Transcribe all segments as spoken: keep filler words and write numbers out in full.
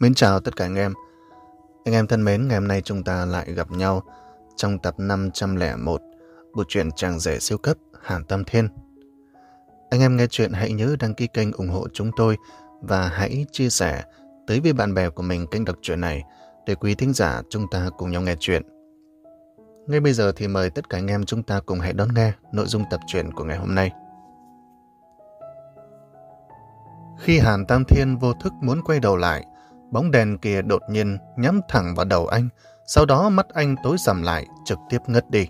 Mến chào tất cả anh em. Anh em thân mến, ngày hôm nay chúng ta lại gặp nhau trong tập năm trăm lẻ một bộ truyện Chàng rể siêu cấp Hàn Tam Thiên. Anh em nghe chuyện hãy nhớ đăng ký kênh ủng hộ chúng tôi và hãy chia sẻ tới với bạn bè của mình kênh đọc truyện này để quý thính giả chúng ta cùng nhau nghe chuyện. Ngay bây giờ thì mời tất cả anh em chúng ta cùng hãy đón nghe nội dung tập truyện của ngày hôm nay. Khi Hàn Tam Thiên vô thức muốn quay đầu lại, bóng đèn kia đột nhiên nhắm thẳng vào đầu anh, sau đó mắt anh tối sầm lại, trực tiếp ngất đi.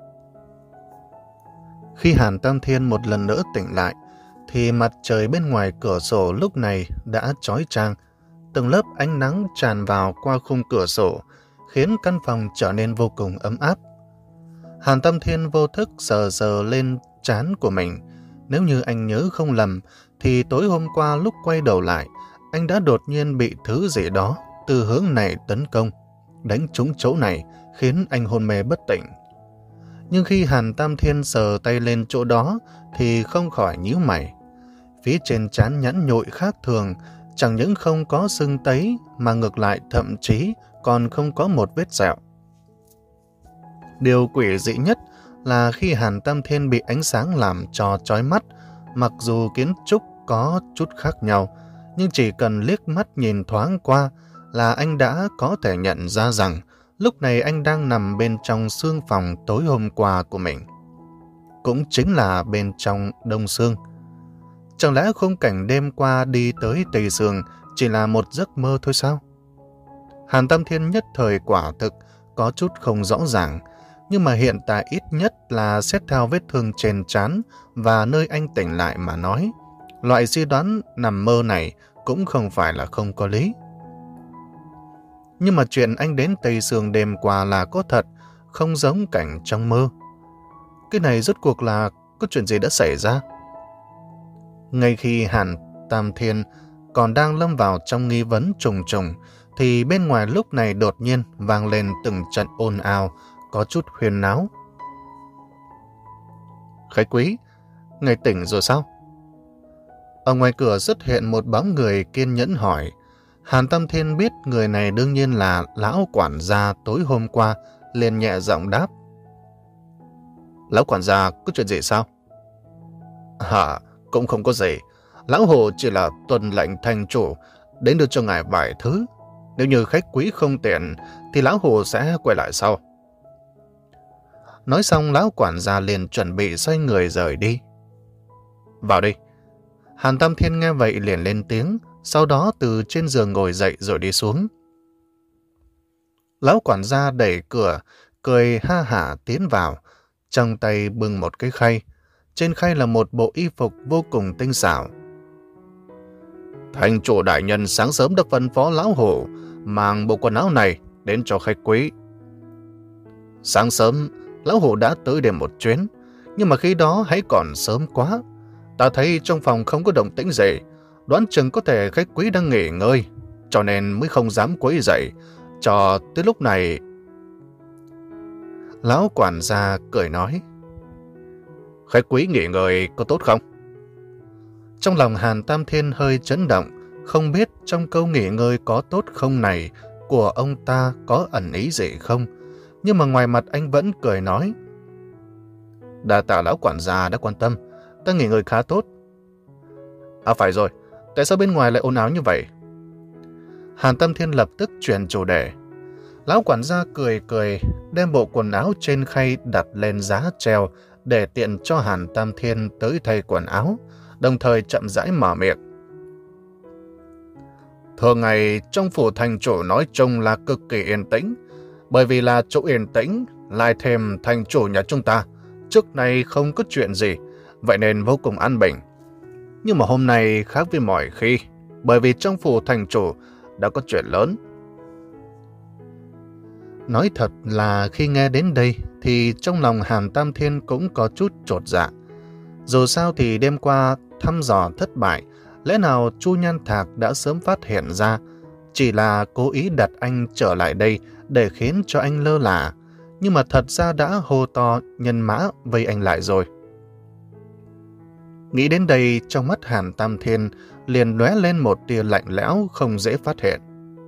Khi Hàn Tam Thiên một lần nữa tỉnh lại, thì mặt trời bên ngoài cửa sổ lúc này đã chói chang. Từng lớp ánh nắng tràn vào qua khung cửa sổ, khiến căn phòng trở nên vô cùng ấm áp. Hàn Tam Thiên vô thức sờ sờ lên trán của mình. Nếu như anh nhớ không lầm, thì tối hôm qua lúc quay đầu lại, anh đã đột nhiên bị thứ gì đó từ hướng này tấn công, đánh trúng chỗ này, khiến anh hôn mê bất tỉnh. Nhưng khi Hàn Tam Thiên sờ tay lên chỗ đó, thì không khỏi nhíu mày. Phía trên trán nhẵn nhụi khác thường, chẳng những không có sưng tấy, mà ngược lại thậm chí còn không có một vết sẹo. Điều quỷ dị nhất là khi Hàn Tam Thiên bị ánh sáng làm cho chói mắt, mặc dù kiến trúc có chút khác nhau, nhưng chỉ cần liếc mắt nhìn thoáng qua là anh đã có thể nhận ra rằng lúc này anh đang nằm bên trong xương phòng tối hôm qua của mình. Cũng chính là bên trong Đông Sương. Chẳng lẽ khung cảnh đêm qua đi tới Tây Sương chỉ là một giấc mơ thôi sao? Hàn Tam Thiên nhất thời quả thực có chút không rõ ràng, nhưng mà hiện tại ít nhất là xét theo vết thương trên trán và nơi anh tỉnh lại mà nói, loại suy đoán nằm mơ này cũng không phải là không có lý. Nhưng mà chuyện anh đến Tây Sương đêm qua là có thật, không giống cảnh trong mơ. Cái này rốt cuộc là có chuyện gì đã xảy ra? Ngay khi Hàn Tam Thiên còn đang lâm vào trong nghi vấn trùng trùng, thì bên ngoài lúc này đột nhiên vang lên từng trận ồn ào, có chút huyên náo. Khách quý, ngài tỉnh rồi sao? Ở ngoài cửa xuất hiện một bóng người kiên nhẫn hỏi. Hàn Tam Thiên biết người này đương nhiên là lão quản gia tối hôm qua, liền nhẹ giọng đáp. Lão quản gia, có chuyện gì sao? Hả, cũng không có gì. Lão hồ chỉ là tuân lệnh thành chủ đến đưa cho ngài vài thứ. Nếu như khách quý không tiện thì lão hồ sẽ quay lại sau. Nói xong, lão quản gia liền chuẩn bị xoay người rời đi. Vào đi. Hàn Tam Thiên nghe vậy liền lên tiếng, sau đó từ trên giường ngồi dậy rồi đi xuống. Lão quản gia đẩy cửa, cười ha hả tiến vào, trong tay bưng một cái khay. Trên khay là một bộ y phục vô cùng tinh xảo. Thành chủ đại nhân sáng sớm đã phân phó lão hổ mang bộ quần áo này đến cho khách quý. Sáng sớm, lão hổ đã tới đêm một chuyến, nhưng mà khi đó hãy còn sớm quá. Ta thấy trong phòng không có động tĩnh gì, đoán chừng có thể khách quý đang nghỉ ngơi, cho nên mới không dám quấy rầy. Cho tới lúc này... Lão quản gia cười nói. Khách quý nghỉ ngơi có tốt không? Trong lòng Hàn Tam Thiên hơi chấn động, không biết trong câu nghỉ ngơi có tốt không này của ông ta có ẩn ý gì không, nhưng mà ngoài mặt anh vẫn cười nói. Đa tạ lão quản gia đã quan tâm, ta nghỉ ngơi khá tốt. À phải rồi, tại sao bên ngoài lại ồn ào như vậy? Hàn Tam Thiên lập tức chuyển chủ đề. Lão quản gia cười cười, đem bộ quần áo trên khay đặt lên giá treo để tiện cho Hàn Tam Thiên tới thay quần áo, đồng thời chậm rãi mở miệng. Thường ngày trong phủ thành chủ nói chung là cực kỳ yên tĩnh, bởi vì là chỗ yên tĩnh, lại thêm thành chủ nhà chúng ta trước nay không có chuyện gì, vậy nên vô cùng an bình. Nhưng mà hôm nay khác với mọi khi, bởi vì trong phủ thành chủ đã có chuyện lớn. Nói thật là khi nghe đến đây thì trong lòng Hàn Tam Thiên cũng có chút chột dạ. Dù sao thì đêm qua thăm dò thất bại, lẽ nào Chu Nhan Thạc đã sớm phát hiện ra, chỉ là cố ý đặt anh trở lại đây để khiến cho anh lơ là, nhưng mà thật ra đã hô to nhân mã vây anh lại rồi. Nghĩ đến đây, trong mắt Hàn Tam Thiên liền lóe lên một tia lạnh lẽo không dễ phát hiện.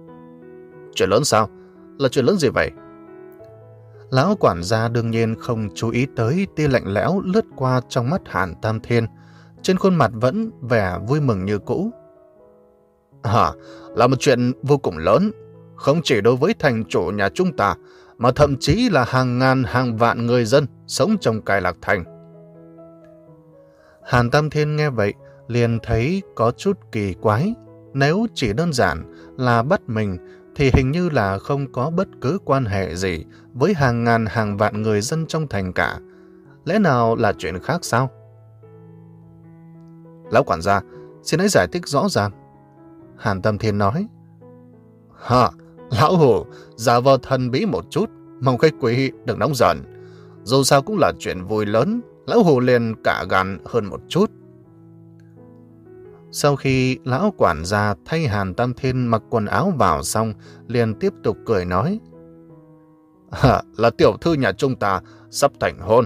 Chuyện lớn sao? Là chuyện lớn gì vậy? Lão quản gia đương nhiên không chú ý tới tia lạnh lẽo lướt qua trong mắt Hàn Tam Thiên. Trên khuôn mặt vẫn vẻ vui mừng như cũ. Hả? Là một chuyện vô cùng lớn. Không chỉ đối với thành chủ nhà chúng ta, mà thậm chí là hàng ngàn hàng vạn người dân sống trong Cai Lạc Thành. Hàn Tam Thiên nghe vậy, liền thấy có chút kỳ quái. Nếu chỉ đơn giản là bắt mình, thì hình như là không có bất cứ quan hệ gì với hàng ngàn hàng vạn người dân trong thành cả. Lẽ nào là chuyện khác sao? Lão quản gia, xin hãy giải thích rõ ràng. Hàn Tam Thiên nói. Hả? Lão Hủ, giả vờ thần bí một chút, mong khách quý đừng nóng giận. Dù sao cũng là chuyện vui lớn, Lão Hủ liền cả gan hơn một chút. Sau khi lão quản gia thay Hàn Tam Thiên mặc quần áo vào xong, liền tiếp tục cười nói. Hả? Là tiểu thư nhà chúng ta sắp thành hôn.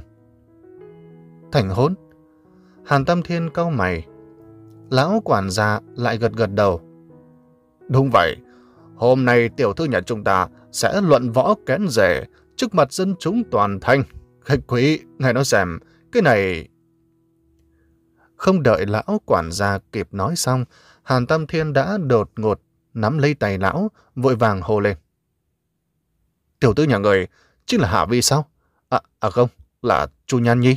Thành hôn? Hàn Tam Thiên cau mày. Lão quản gia lại gật gật đầu. Đúng vậy, hôm nay tiểu thư nhà chúng ta sẽ luận võ kén rể trước mặt dân chúng toàn thành. Khách quý, ngài nói xem, cái này... Không đợi lão quản gia kịp nói xong, Hàn Tam Thiên đã đột ngột nắm lấy tay lão, vội vàng hô lên. Tiểu thư nhà người chính là Hạ Vi sao? À, à không, là Chu Nhan Nhi.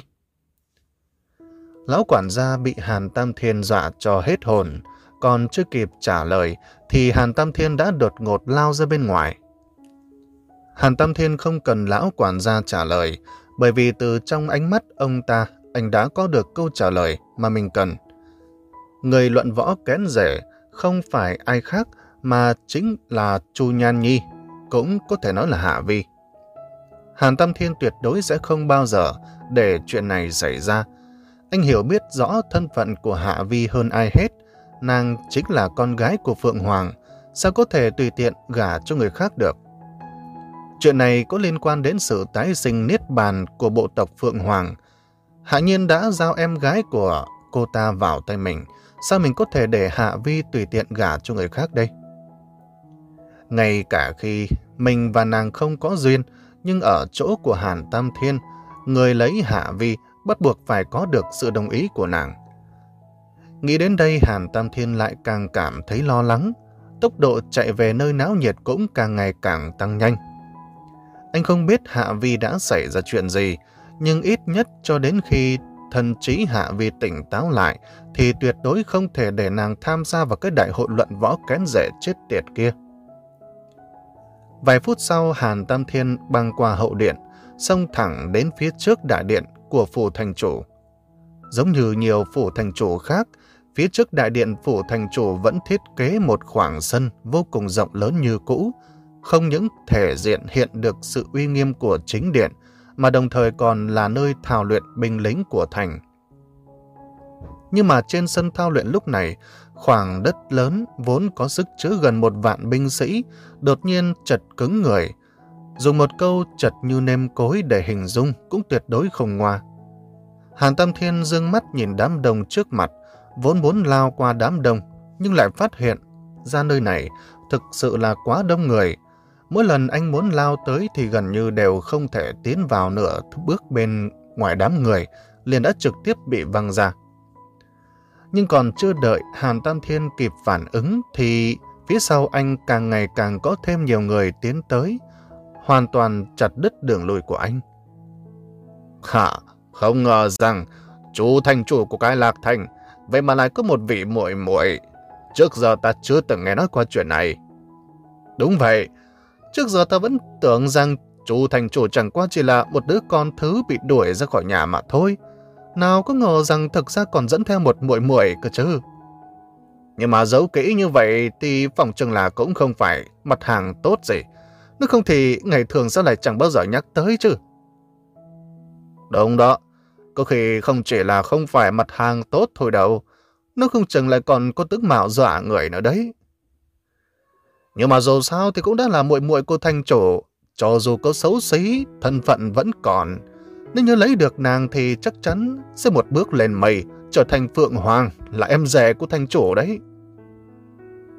Lão quản gia bị Hàn Tam Thiên dọa cho hết hồn, còn chưa kịp trả lời thì Hàn Tam Thiên đã đột ngột lao ra bên ngoài. Hàn Tam Thiên không cần lão quản gia trả lời, bởi vì từ trong ánh mắt ông ta, anh đã có được câu trả lời mà mình cần. Người luận võ kén rể không phải ai khác mà chính là Chu Nhan Nhi, cũng có thể nói là Hạ Vi. Hàn Tam Thiên tuyệt đối sẽ không bao giờ để chuyện này xảy ra. Anh hiểu biết rõ thân phận của Hạ Vi hơn ai hết. Nàng chính là con gái của Phượng Hoàng, sao có thể tùy tiện gả cho người khác được. Chuyện này có liên quan đến sự tái sinh niết bàn của bộ tộc Phượng Hoàng. Hạ Nhiên đã giao em gái của cô ta vào tay mình, sao mình có thể để Hạ Vi tùy tiện gả cho người khác đây? Ngay cả khi mình và nàng không có duyên, nhưng ở chỗ của Hàn Tam Thiên, người lấy Hạ Vi bắt buộc phải có được sự đồng ý của nàng. Nghĩ đến đây, Hàn Tam Thiên lại càng cảm thấy lo lắng, tốc độ chạy về nơi náo nhiệt cũng càng ngày càng tăng nhanh. Anh không biết Hạ Vi đã xảy ra chuyện gì, nhưng ít nhất cho đến khi thần trí Hạ Vi tỉnh táo lại, thì tuyệt đối không thể để nàng tham gia vào cái đại hội luận võ kén rể chết tiệt kia. Vài phút sau, Hàn Tam Thiên băng qua hậu điện, xông thẳng đến phía trước đại điện của phủ thành chủ. Giống như nhiều phủ thành chủ khác, phía trước đại điện phủ thành chủ vẫn thiết kế một khoảng sân vô cùng rộng lớn như cũ, không những thể diện hiện được sự uy nghiêm của chính điện, mà đồng thời còn là nơi thao luyện binh lính của thành. Nhưng mà trên sân thao luyện lúc này, khoảng đất lớn vốn có sức chứa gần một vạn binh sĩ, đột nhiên chật cứng người. Dùng một câu chật như nêm cối để hình dung cũng tuyệt đối không ngoa. Hàn Tam Thiên dương mắt nhìn đám đông trước mặt, vốn muốn lao qua đám đông, nhưng lại phát hiện ra nơi này thực sự là quá đông người. Mỗi lần anh muốn lao tới thì gần như đều không thể tiến vào nửa bước bên ngoài đám người, liền đã trực tiếp bị văng ra. Nhưng còn chưa đợi Hàn Tam Thiên kịp phản ứng thì phía sau anh càng ngày càng có thêm nhiều người tiến tới, hoàn toàn chặt đứt đường lùi của anh. Hả, không ngờ rằng chủ thành chủ của Cai Lạc Thành vậy mà lại có một vị muội muội. Trước giờ ta chưa từng nghe nói qua chuyện này. Đúng vậy, trước giờ ta vẫn tưởng rằng chủ thành chủ chẳng qua chỉ là một đứa con thứ bị đuổi ra khỏi nhà mà thôi. Nào có ngờ rằng thực ra còn dẫn theo một muội muội cơ chứ. Nhưng mà giấu kỹ như vậy thì phòng chừng là cũng không phải mặt hàng tốt gì. Nếu không thì ngày thường sao lại chẳng bao giờ nhắc tới chứ. Đúng đó, có khi không chỉ là không phải mặt hàng tốt thôi đâu, nó không chừng lại còn có tướng mạo dọa người nữa đấy. Nhưng mà dù sao thì cũng đã là muội muội của thành chủ, cho dù có xấu xí, thân phận vẫn còn. Nếu như lấy được nàng thì chắc chắn sẽ một bước lên mây, trở thành Phượng Hoàng, là em rể của thành chủ đấy.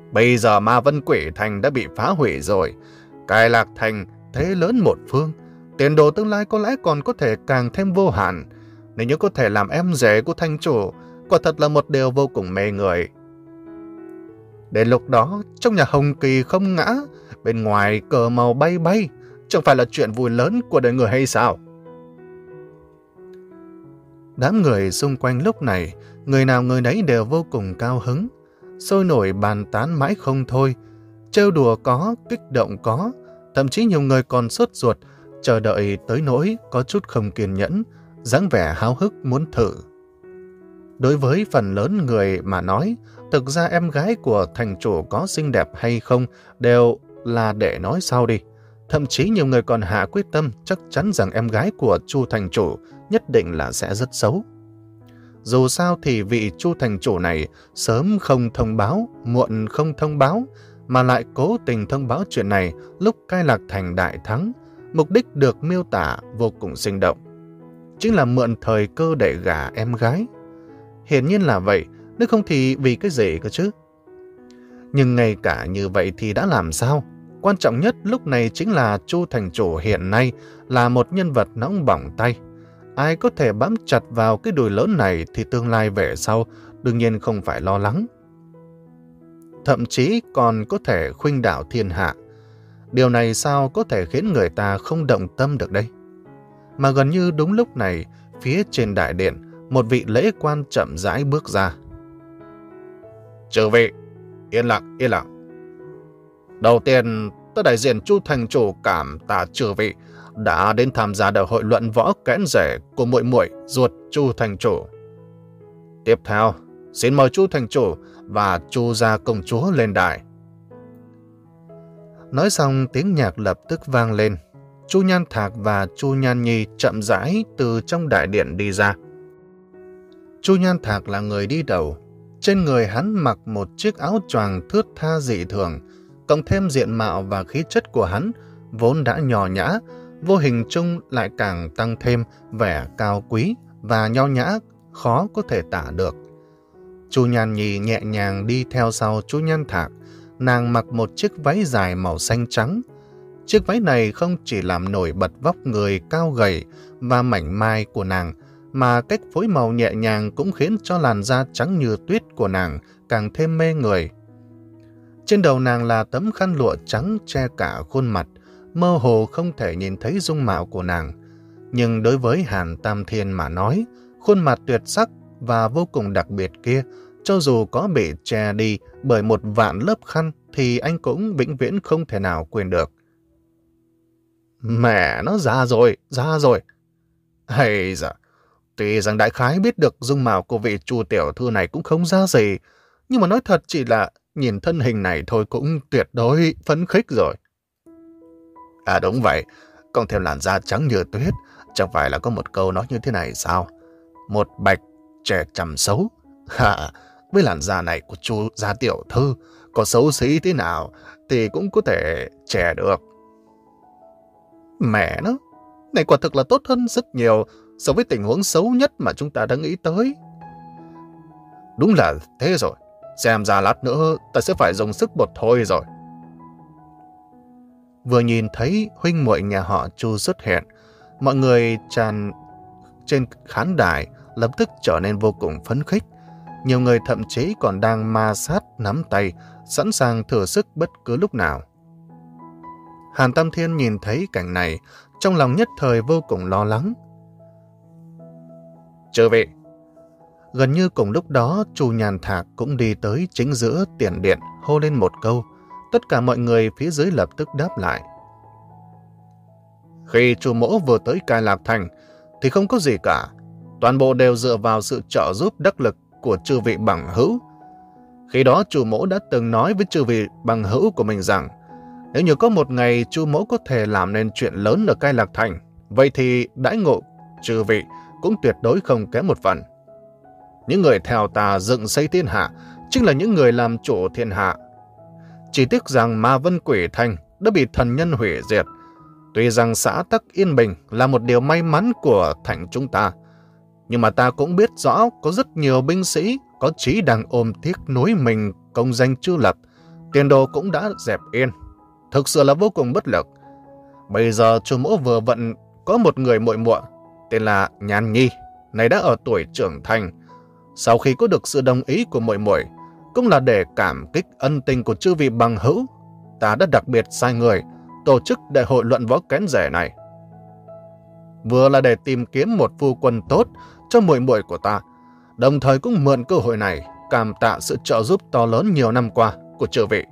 Bây giờ Ma Vân Quỷ Thành đã bị phá hủy rồi. Cai Lạc Thành thế lớn một phương. Tiền đồ tương lai có lẽ còn có thể càng thêm vô hạn. Nếu như có thể làm em rể của thành chủ, quả thật là một điều vô cùng mê người. Đến lúc đó, trong nhà Hồng Kỳ không ngã, bên ngoài cờ màu bay bay, chẳng phải là chuyện vui lớn của đời người hay sao? Đám người xung quanh lúc này, người nào người nấy đều vô cùng cao hứng, sôi nổi bàn tán mãi không thôi, trêu đùa có, kích động có, thậm chí nhiều người còn sốt ruột, chờ đợi tới nỗi có chút không kiên nhẫn, dáng vẻ háo hức muốn thử. Đối với phần lớn người mà nói, thực ra em gái của thành chủ có xinh đẹp hay không đều là để nói sau đi. Thậm chí nhiều người còn hạ quyết tâm chắc chắn rằng em gái của Chu thành chủ nhất định là sẽ rất xấu. Dù sao thì vị Chu thành chủ này sớm không thông báo, muộn không thông báo, mà lại cố tình thông báo chuyện này lúc Cai Lạc Thành đại thắng, mục đích được miêu tả vô cùng sinh động. Chính là mượn thời cơ để gả em gái. Hiển nhiên là vậy, nếu không thì vì cái gì cơ chứ? Nhưng ngay cả như vậy thì đã làm sao? Quan trọng nhất lúc này chính là Chu thành chủ hiện nay là một nhân vật nóng bỏng tay. Ai có thể bám chặt vào cái đùi lớn này thì tương lai về sau đương nhiên không phải lo lắng. Thậm chí còn có thể khuynh đảo thiên hạ. Điều này sao có thể khiến người ta không động tâm được đây? Mà gần như đúng lúc này, phía trên đại điện, một vị lễ quan chậm rãi bước ra. Chư vị, yên lặng, yên lặng. Đầu tiên, tôi đại diện Chu thành chủ cảm tạ chư vị đã đến tham gia đại hội luận võ kén rể của muội muội ruột Chu thành chủ. Tiếp theo, xin mời Chu thành chủ và Chu gia công chúa lên đài. Nói xong, tiếng nhạc lập tức vang lên. Chu Nhan Thạc và Chu Nhan Nhi chậm rãi từ trong đại điện đi ra. Chu Nhan Thạc là người đi đầu. Trên người hắn mặc một chiếc áo choàng thướt tha dị thường, cộng thêm diện mạo và khí chất của hắn vốn đã nhỏ nhã, vô hình chung lại càng tăng thêm vẻ cao quý và nho nhã khó có thể tả được. Chu Nhan Nhi nhẹ nhàng đi theo sau Chu Nhan Thạc. Nàng mặc một chiếc váy dài màu xanh trắng. Chiếc váy này không chỉ làm nổi bật vóc người cao gầy và mảnh mai của nàng, mà cách phối màu nhẹ nhàng cũng khiến cho làn da trắng như tuyết của nàng càng thêm mê người. Trên đầu nàng là tấm khăn lụa trắng che cả khuôn mặt, mơ hồ không thể nhìn thấy dung mạo của nàng. Nhưng đối với Hàn Tam Thiên mà nói, khuôn mặt tuyệt sắc và vô cùng đặc biệt kia, cho dù có bị che đi bởi một vạn lớp khăn thì anh cũng vĩnh viễn không thể nào quên được. Mẹ nó ra rồi, ra rồi. Hay dạ, tuy rằng đại khái biết được dung mạo của vị Chu tiểu thư này cũng không ra gì, nhưng mà nói thật chỉ là nhìn thân hình này thôi cũng tuyệt đối phấn khích rồi. À đúng vậy, còn thêm làn da trắng như tuyết, chẳng phải là có một câu nói như thế này sao? Một bạch trẻ chằm xấu. Ha, với làn da này của Chu gia tiểu thư, có xấu xí thế nào thì cũng có thể trẻ được. Mẹ nó, này quả thực là tốt hơn rất nhiều so với tình huống xấu nhất mà chúng ta đã nghĩ tới. Đúng là thế rồi, xem ra lát nữa ta sẽ phải dùng sức bột thôi rồi. Vừa nhìn thấy huynh muội nhà họ Chu xuất hiện, mọi người tràn trên khán đài lập tức trở nên vô cùng phấn khích. Nhiều người thậm chí còn đang ma sát nắm tay, sẵn sàng thử sức bất cứ lúc nào. Hàn Tam Thiên nhìn thấy cảnh này, trong lòng nhất thời vô cùng lo lắng. Chư vị! Gần như cùng lúc đó, Chu Nhan Thạc cũng đi tới chính giữa tiền điện, hô lên một câu. Tất cả mọi người phía dưới lập tức đáp lại. Khi Chu mỗ vừa tới Cai Lạc Thành, thì không có gì cả. Toàn bộ đều dựa vào sự trợ giúp đắc lực của chư vị bằng hữu. Khi đó Chu mỗ đã từng nói với chư vị bằng hữu của mình rằng, nếu như có một ngày Chu mỗ có thể làm nên chuyện lớn ở Cai Lạc Thành, vậy thì đãi ngộ chư vị cũng tuyệt đối không kém một phần. Những người theo ta dựng xây thiên hạ chính là những người làm chủ thiên hạ. Chỉ tiếc rằng Ma Vân Quỷ Thành đã bị thần nhân hủy diệt. Tuy rằng xã tắc yên bình là một điều may mắn của thành chúng ta, nhưng mà ta cũng biết rõ có rất nhiều binh sĩ có chí đang ôm tiếc nuối mình công danh chưa lập, tiền đồ cũng đã dẹp yên. Thực sự là vô cùng bất lực. Bây giờ Chu mỗ vừa vặn có một người muội muội tên là Nhan Nhi, này đã ở tuổi trưởng thành. Sau khi có được sự đồng ý của muội muội, cũng là để cảm kích ân tình của chư vị bằng hữu, ta đã đặc biệt sai người tổ chức đại hội luận võ kén rể này. Vừa là để tìm kiếm một phu quân tốt cho muội muội của ta, đồng thời cũng mượn cơ hội này cảm tạ sự trợ giúp to lớn nhiều năm qua của chư vị.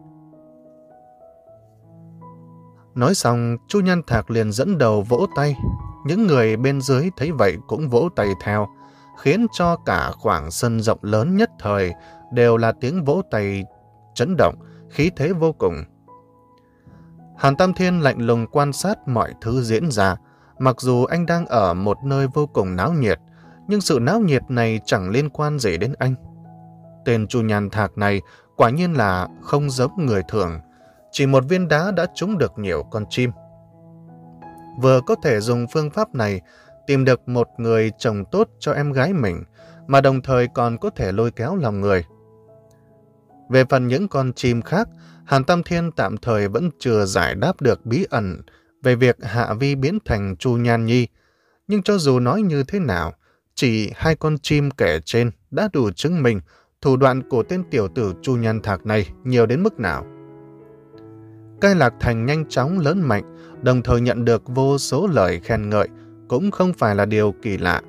Nói xong, Chu Nhan Thạc liền dẫn đầu vỗ tay. Những người bên dưới thấy vậy cũng vỗ tay theo, khiến cho cả khoảng sân rộng lớn nhất thời đều là tiếng vỗ tay chấn động, khí thế vô cùng. Hàn Tam Thiên lạnh lùng quan sát mọi thứ diễn ra. Mặc dù anh đang ở một nơi vô cùng náo nhiệt, nhưng sự náo nhiệt này chẳng liên quan gì đến anh. Tên Chu Nhan Thạc này quả nhiên là không giống người thường. Chỉ một viên đá đã trúng được nhiều con chim. Vừa có thể dùng phương pháp này tìm được một người chồng tốt cho em gái mình, mà đồng thời còn có thể lôi kéo lòng người. Về phần những con chim khác, Hàn Tam Thiên tạm thời vẫn chưa giải đáp được bí ẩn về việc Hạ Vi biến thành Chu Nhan Nhi. Nhưng cho dù nói như thế nào, chỉ hai con chim kể trên đã đủ chứng minh thủ đoạn của tên tiểu tử Chu Nhan Thạc này nhiều đến mức nào. Cai Lạc Thành nhanh chóng lớn mạnh, đồng thời nhận được vô số lời khen ngợi, cũng không phải là điều kỳ lạ.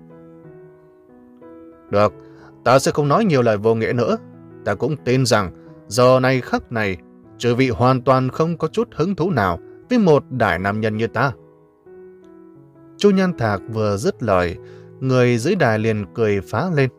Được, ta sẽ không nói nhiều lời vô nghĩa nữa. Ta cũng tin rằng giờ này khắc này, chư vị hoàn toàn không có chút hứng thú nào với một đại nam nhân như ta. Chu Nhan Thạc vừa dứt lời, người dưới đài liền cười phá lên.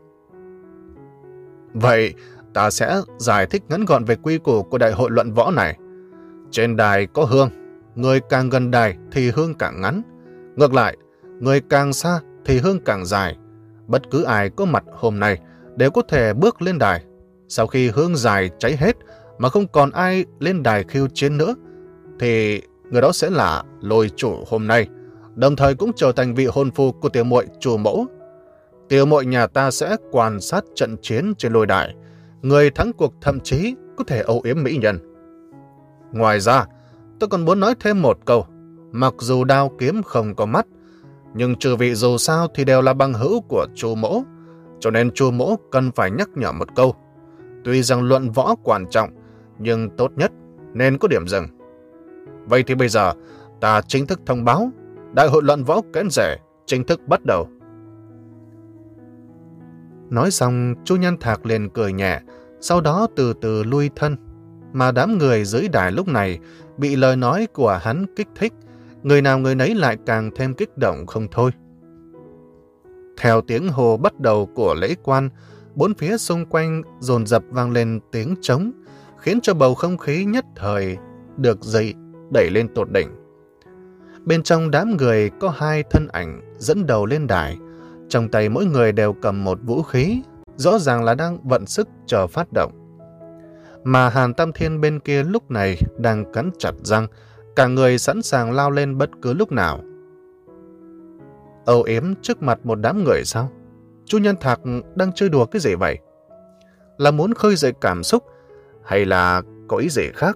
Vậy, ta sẽ giải thích ngắn gọn về quy củ của đại hội luận võ này. Trên đài có hương, người càng gần đài thì hương càng ngắn. Ngược lại, người càng xa thì hương càng dài. Bất cứ ai có mặt hôm nay đều có thể bước lên đài. Sau khi hương dài cháy hết mà không còn ai lên đài khiêu chiến nữa, thì người đó sẽ là lôi chủ hôm nay, đồng thời cũng trở thành vị hôn phu của tiểu muội Chu mỗ. Tiểu muội nhà ta sẽ quan sát trận chiến trên lôi đài. Người thắng cuộc thậm chí có thể âu yếm mỹ nhân. Ngoài ra, tôi còn muốn nói thêm một câu. Mặc dù đao kiếm không có mắt, nhưng trừ vị dù sao thì đều là bằng hữu của Chu mỗ, cho nên Chu mỗ cần phải nhắc nhở một câu. Tuy rằng luận võ quan trọng, nhưng tốt nhất nên có điểm dừng. Vậy thì bây giờ, ta chính thức thông báo, đại hội luận võ kén rể chính thức bắt đầu. Nói xong, Chu Nhan Thạc liền cười nhẹ, sau đó từ từ lui thân. Mà đám người dưới đài lúc này bị lời nói của hắn kích thích, người nào người nấy lại càng thêm kích động không thôi. Theo tiếng hô bắt đầu của lễ quan, bốn phía xung quanh dồn dập vang lên tiếng trống, khiến cho bầu không khí nhất thời được dậy đẩy lên tột đỉnh. Bên trong đám người có hai thân ảnh dẫn đầu lên đài, trong tay mỗi người đều cầm một vũ khí, rõ ràng là đang vận sức chờ phát động. Mà Hàn Tam Thiên bên kia lúc này đang cắn chặt răng, cả người sẵn sàng lao lên bất cứ lúc nào. Âu yếm trước mặt một đám người sao? Chu Nhan Thạc đang chơi đùa cái gì vậy? Là muốn khơi dậy cảm xúc hay là có ý gì khác?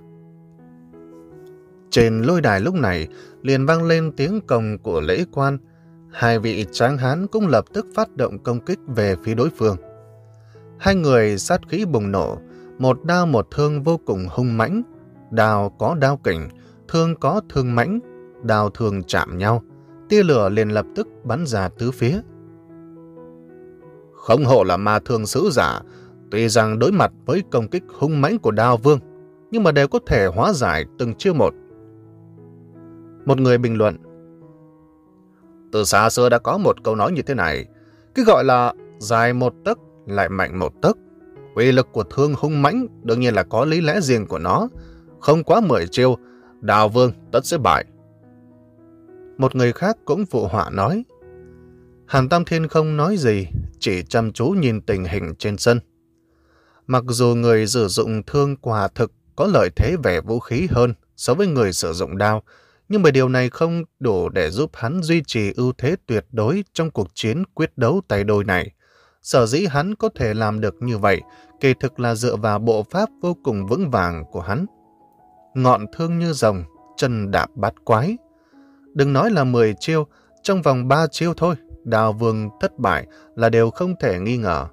Trên lôi đài lúc này liền vang lên tiếng cồng của lễ quan. Hai vị tráng hán cũng lập tức phát động công kích về phía đối phương. Hai người sát khí bùng nổ, một đao một thương vô cùng hung mãnh. Đao có đao kình, thương có thương mãnh, đao thương chạm nhau, tia lửa liền lập tức bắn ra tứ phía. Không hổ là ma thương sứ giả, tuy rằng đối mặt với công kích hung mãnh của Đao Vương, nhưng mà đều có thể hóa giải từng chiêu một. Một người bình luận: từ xa xưa đã có một câu nói như thế này, cái gọi là dài một tấc lại mạnh một tấc. Uy lực của thương hung mãnh đương nhiên là có lý lẽ riêng của nó, không quá mười chiêu, Đao Vương tất sẽ bại. Một người khác cũng phụ họa nói. Hàn Tam Thiên không nói gì, chỉ chăm chú nhìn tình hình trên sân. Mặc dù người sử dụng thương quả thực có lợi thế về vũ khí hơn so với người sử dụng đao, nhưng mà điều này không đủ để giúp hắn duy trì ưu thế tuyệt đối trong cuộc chiến quyết đấu tay đôi này. Sở dĩ hắn có thể làm được như vậy, kỳ thực là dựa vào bộ pháp vô cùng vững vàng của hắn. Ngọn thương như rồng, chân đạp bát quái. Đừng nói là mười chiêu, trong vòng ba chiêu thôi, Đao Vương thất bại là đều không thể nghi ngờ.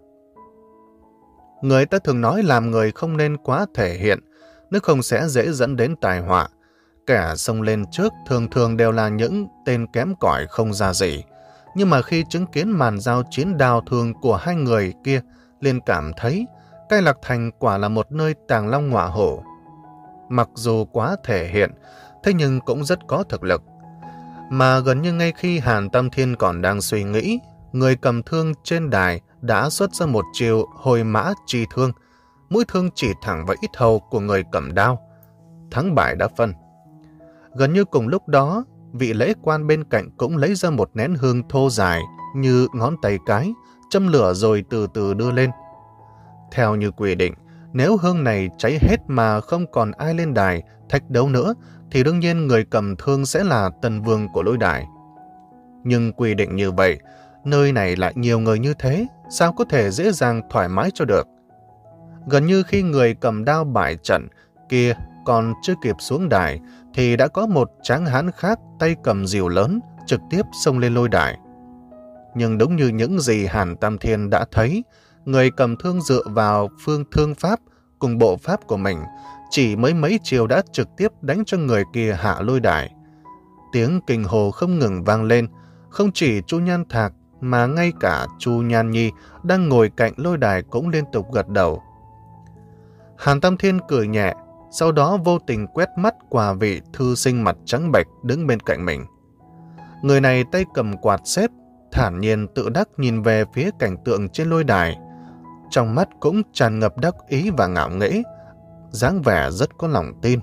Người ta thường nói làm người không nên quá thể hiện, nếu không sẽ dễ dẫn đến tai họa. Kẻ xông lên trước thường thường đều là những tên kém cỏi không ra gì. Nhưng mà khi chứng kiến màn giao chiến đao thương của hai người kia, liền cảm thấy Cai Lạc Thành quả là một nơi tàng long ngọa hổ. Mặc dù quá thể hiện, thế nhưng cũng rất có thực lực. Mà gần như ngay khi Hàn Tam Thiên còn đang suy nghĩ, người cầm thương trên đài đã xuất ra một chiều hồi mã chi thương, mũi thương chỉ thẳng vào yết hầu của người cầm đao. Thắng bại đã phân. Gần như cùng lúc đó, vị lễ quan bên cạnh cũng lấy ra một nén hương thô dài như ngón tay cái, châm lửa rồi từ từ đưa lên. Theo như quy định, nếu hương này cháy hết mà không còn ai lên đài thách đấu nữa, thì đương nhiên người cầm thương sẽ là tần vương của lôi đài. Nhưng quy định như vậy, nơi này lại nhiều người như thế, sao có thể dễ dàng thoải mái cho được. Gần như khi người cầm đao bại trận kia còn chưa kịp xuống đài, thì đã có một tráng hán khác tay cầm rìu lớn trực tiếp xông lên lôi đài. Nhưng đúng như những gì Hàn Tam Thiên đã thấy, người cầm thương dựa vào phương thương pháp cùng bộ pháp của mình, chỉ mới mấy chiều đã trực tiếp đánh cho người kia hạ lôi đài. Tiếng kinh hồ không ngừng vang lên, không chỉ Chu Nhan Thạc mà ngay cả Chu Nhan Nhi đang ngồi cạnh lôi đài cũng liên tục gật đầu. Hàn Tam Thiên cười nhẹ, sau đó vô tình quét mắt qua vị thư sinh mặt trắng bệch đứng bên cạnh mình. Người này tay cầm quạt xếp, thản nhiên tự đắc nhìn về phía cảnh tượng trên lôi đài. Trong mắt cũng tràn ngập đắc ý và ngạo nghễ, dáng vẻ rất có lòng tin.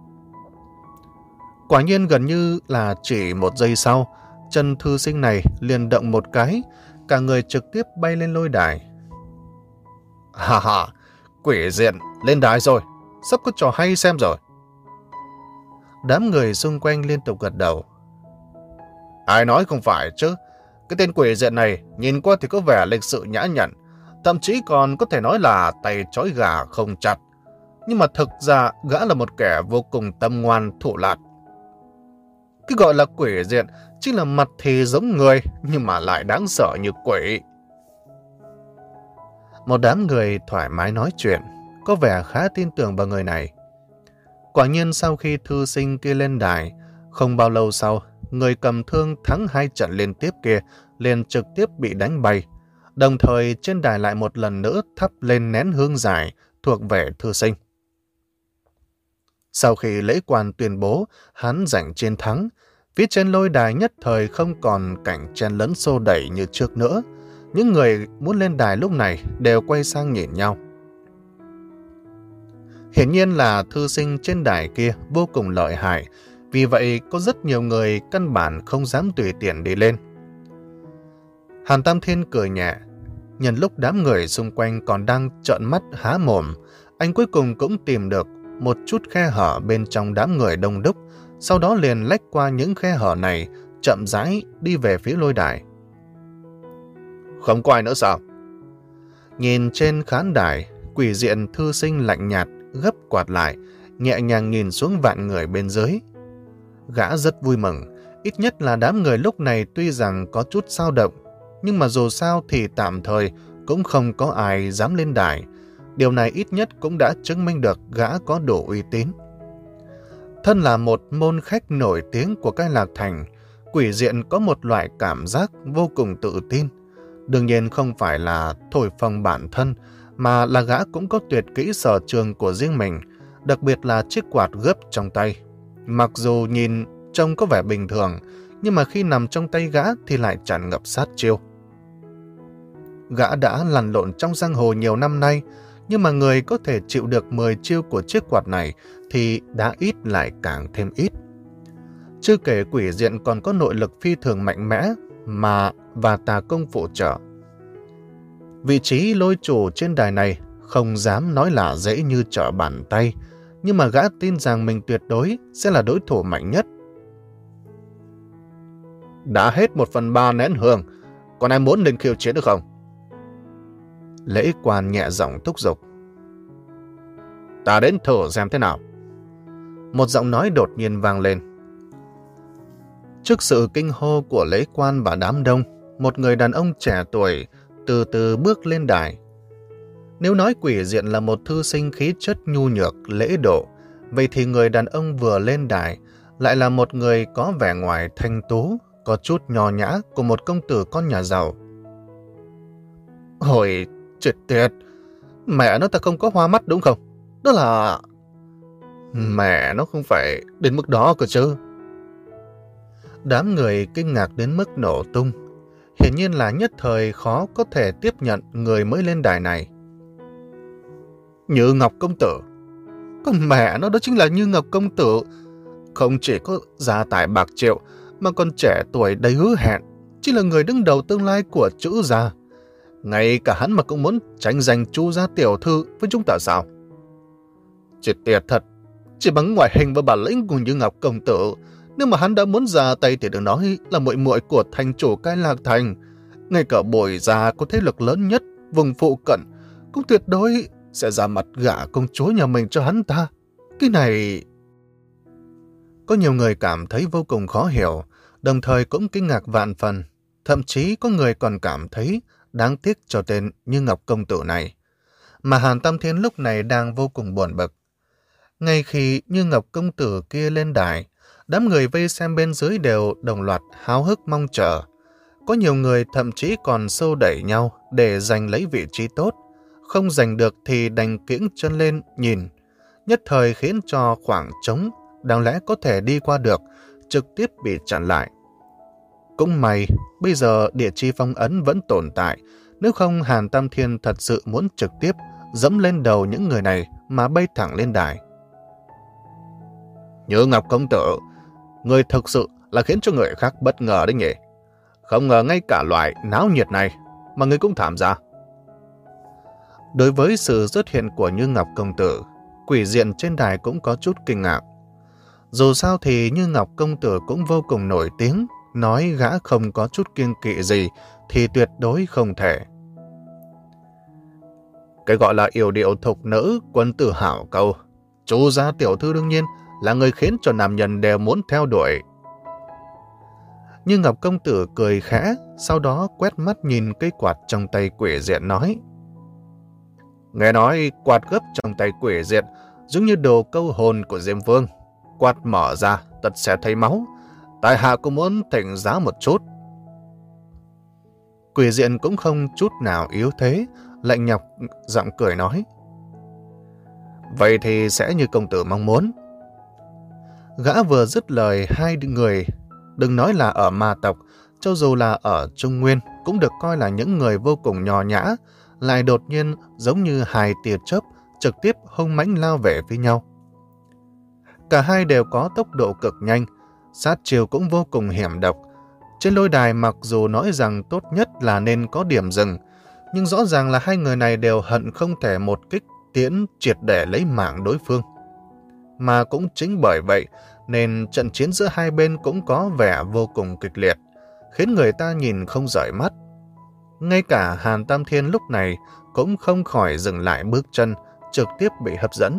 Quả nhiên gần như là chỉ một giây sau, chân thư sinh này liền động một cái, cả người trực tiếp bay lên lôi đài. Ha ha, quỷ diện lên đài rồi, sắp có trò hay xem rồi. Đám người xung quanh liên tục gật đầu. Ai nói không phải chứ, cái tên quỷ diện này nhìn qua thì có vẻ lịch sự nhã nhặn, thậm chí còn có thể nói là tay trói gà không chặt. Nhưng mà thực ra gã là một kẻ vô cùng tâm ngoan thủ lạt. Cái gọi là quỷ diện chính là mặt thì giống người nhưng mà lại đáng sợ như quỷ. Một đám người thoải mái nói chuyện, có vẻ khá tin tưởng vào người này. Quả nhiên sau khi thư sinh kia lên đài, không bao lâu sau, người cầm thương thắng hai trận liên tiếp kia liền trực tiếp bị đánh bay. Đồng thời trên đài lại một lần nữa thắp lên nén hương dài thuộc về thư sinh. Sau khi lễ quan tuyên bố hắn giành chiến thắng, phía trên lôi đài nhất thời không còn cảnh chen lấn xô đẩy như trước nữa. Những người muốn lên đài lúc này đều quay sang nhìn nhau. Hiển nhiên là thư sinh trên đài kia vô cùng lợi hại, vì vậy có rất nhiều người căn bản không dám tùy tiện đi lên. Hàn Tam Thiên cười nhẹ, nhân lúc đám người xung quanh còn đang trợn mắt há mồm, anh cuối cùng cũng tìm được một chút khe hở bên trong đám người đông đúc, sau đó liền lách qua những khe hở này, chậm rãi đi về phía lôi đài. Không có ai nữa sao? Nhìn trên khán đài, quỷ diện thư sinh lạnh nhạt gấp quạt lại, nhẹ nhàng nhìn xuống vạn người bên dưới. Gã rất vui mừng, ít nhất là đám người lúc này tuy rằng có chút xao động, nhưng mà dù sao thì tạm thời cũng không có ai dám lên đài. Điều này ít nhất cũng đã chứng minh được gã có đủ uy tín. Thân là một môn khách nổi tiếng của Cai Lạc Thành, quỷ diện có một loại cảm giác vô cùng tự tin. Đương nhiên không phải là thổi phồng bản thân, mà là gã cũng có tuyệt kỹ sở trường của riêng mình, đặc biệt là chiếc quạt gấp trong tay. Mặc dù nhìn trông có vẻ bình thường, nhưng mà khi nằm trong tay gã thì lại tràn ngập sát chiêu. Gã đã lăn lộn trong giang hồ nhiều năm nay, nhưng mà người có thể chịu được mười chiêu của chiếc quạt này thì đã ít lại càng thêm ít. Chưa kể quỷ diện còn có nội lực phi thường mạnh mẽ mà và tà công phụ trợ. Vị trí lôi chủ trên đài này không dám nói là dễ như trở bàn tay, nhưng mà gã tin rằng mình tuyệt đối sẽ là đối thủ mạnh nhất. Đã hết một phần ba nén hương, còn ai muốn lên khiêu chiến được không? Lễ quan nhẹ giọng thúc giục. Ta đến thử xem thế nào. Một giọng nói đột nhiên vang lên. Trước sự kinh hô của lễ quan và đám đông, một người đàn ông trẻ tuổi từ từ bước lên đài. Nếu nói Quỷ Diện là một thư sinh khí chất nhu nhược, lễ độ, vậy thì người đàn ông vừa lên đài lại là một người có vẻ ngoài thanh tú, có chút nho nhã của một công tử con nhà giàu. Hồi chết tiệt, mẹ nó ta không có hoa mắt đúng không? Đó là... Mẹ nó không phải đến mức đó cơ chứ. Đám người kinh ngạc đến mức nổ tung. Hiển nhiên là nhất thời khó có thể tiếp nhận người mới lên đài này. Như Ngọc công tử. Còn mẹ nó đó chính là Như Ngọc công tử. Không chỉ có gia tài bạc triệu, mà còn trẻ tuổi đầy hứa hẹn, chỉ là người đứng đầu tương lai của chữ gia. Ngay cả hắn mà cũng muốn tranh giành Chu gia tiểu thư với chúng ta sao? Chết tiệt thật, chỉ bằng ngoại hình và bản lĩnh của Như Ngọc công tử, nếu mà hắn đã muốn ra tay thì đừng nói là muội muội của thành chủ Cai Lạc Thành. Ngay cả Bồi gia có thế lực lớn nhất vùng phụ cận cũng tuyệt đối sẽ ra mặt gả công chúa nhà mình cho hắn ta. Cái này... Có nhiều người cảm thấy vô cùng khó hiểu, đồng thời cũng kinh ngạc vạn phần. Thậm chí có người còn cảm thấy đáng tiếc cho tên Như Ngọc công tử này. Mà Hàn Tam Thiên lúc này đang vô cùng buồn bực. Ngay khi Như Ngọc công tử kia lên đài, đám người vây xem bên dưới đều đồng loạt háo hức mong chờ. Có nhiều người thậm chí còn xô đẩy nhau để giành lấy vị trí tốt. Không giành được thì đành kiễng chân lên nhìn. Nhất thời khiến cho khoảng trống đáng lẽ có thể đi qua được, trực tiếp bị chặn lại. Cũng may, bây giờ địa chi phong ấn vẫn tồn tại, nếu không Hàn Tam Thiên thật sự muốn trực tiếp dẫm lên đầu những người này mà bay thẳng lên đài. Như Ngọc công tử, người thực sự là khiến cho người khác bất ngờ đấy nhỉ. Không ngờ ngay cả loại náo nhiệt này mà người cũng tham gia. Đối với sự xuất hiện của Như Ngọc công tử, Quỷ Diện trên đài cũng có chút kinh ngạc. Dù sao thì Như Ngọc công tử cũng vô cùng nổi tiếng, nói gã không có chút kiêng kỵ gì thì tuyệt đối không thể. Cái gọi là yểu điệu thục nữ, quân tử hảo câu. Chu gia tiểu thư đương nhiên là người khiến cho nam nhân đều muốn theo đuổi. Như Ngọc công tử cười khẽ, sau đó quét mắt nhìn cây quạt trong tay Quỷ Diện nói. Nghe nói quạt gấp trong tay Quỷ Diện giống như đồ câu hồn của Diêm Vương. Quạt mở ra tất sẽ thấy máu. Tại hạ cũng muốn thỉnh giá một chút. Quỷ Diện cũng không chút nào yếu thế, lạnh nhọc giọng cười nói. Vậy thì sẽ như công tử mong muốn. Gã vừa dứt lời, hai người, đừng nói là ở ma tộc, cho dù là ở Trung Nguyên, cũng được coi là những người vô cùng nho nhã, lại đột nhiên giống như hai tia chớp, trực tiếp hung mãnh lao về với nhau. Cả hai đều có tốc độ cực nhanh, sát chiêu cũng vô cùng hiểm độc. Trên lôi đài mặc dù nói rằng tốt nhất là nên có điểm dừng, nhưng rõ ràng là hai người này đều hận không thể một kích tiễn triệt để lấy mạng đối phương. Mà cũng chính bởi vậy nên trận chiến giữa hai bên cũng có vẻ vô cùng kịch liệt, khiến người ta nhìn không rời mắt. Ngay cả Hàn Tam Thiên lúc này cũng không khỏi dừng lại bước chân, trực tiếp bị hấp dẫn.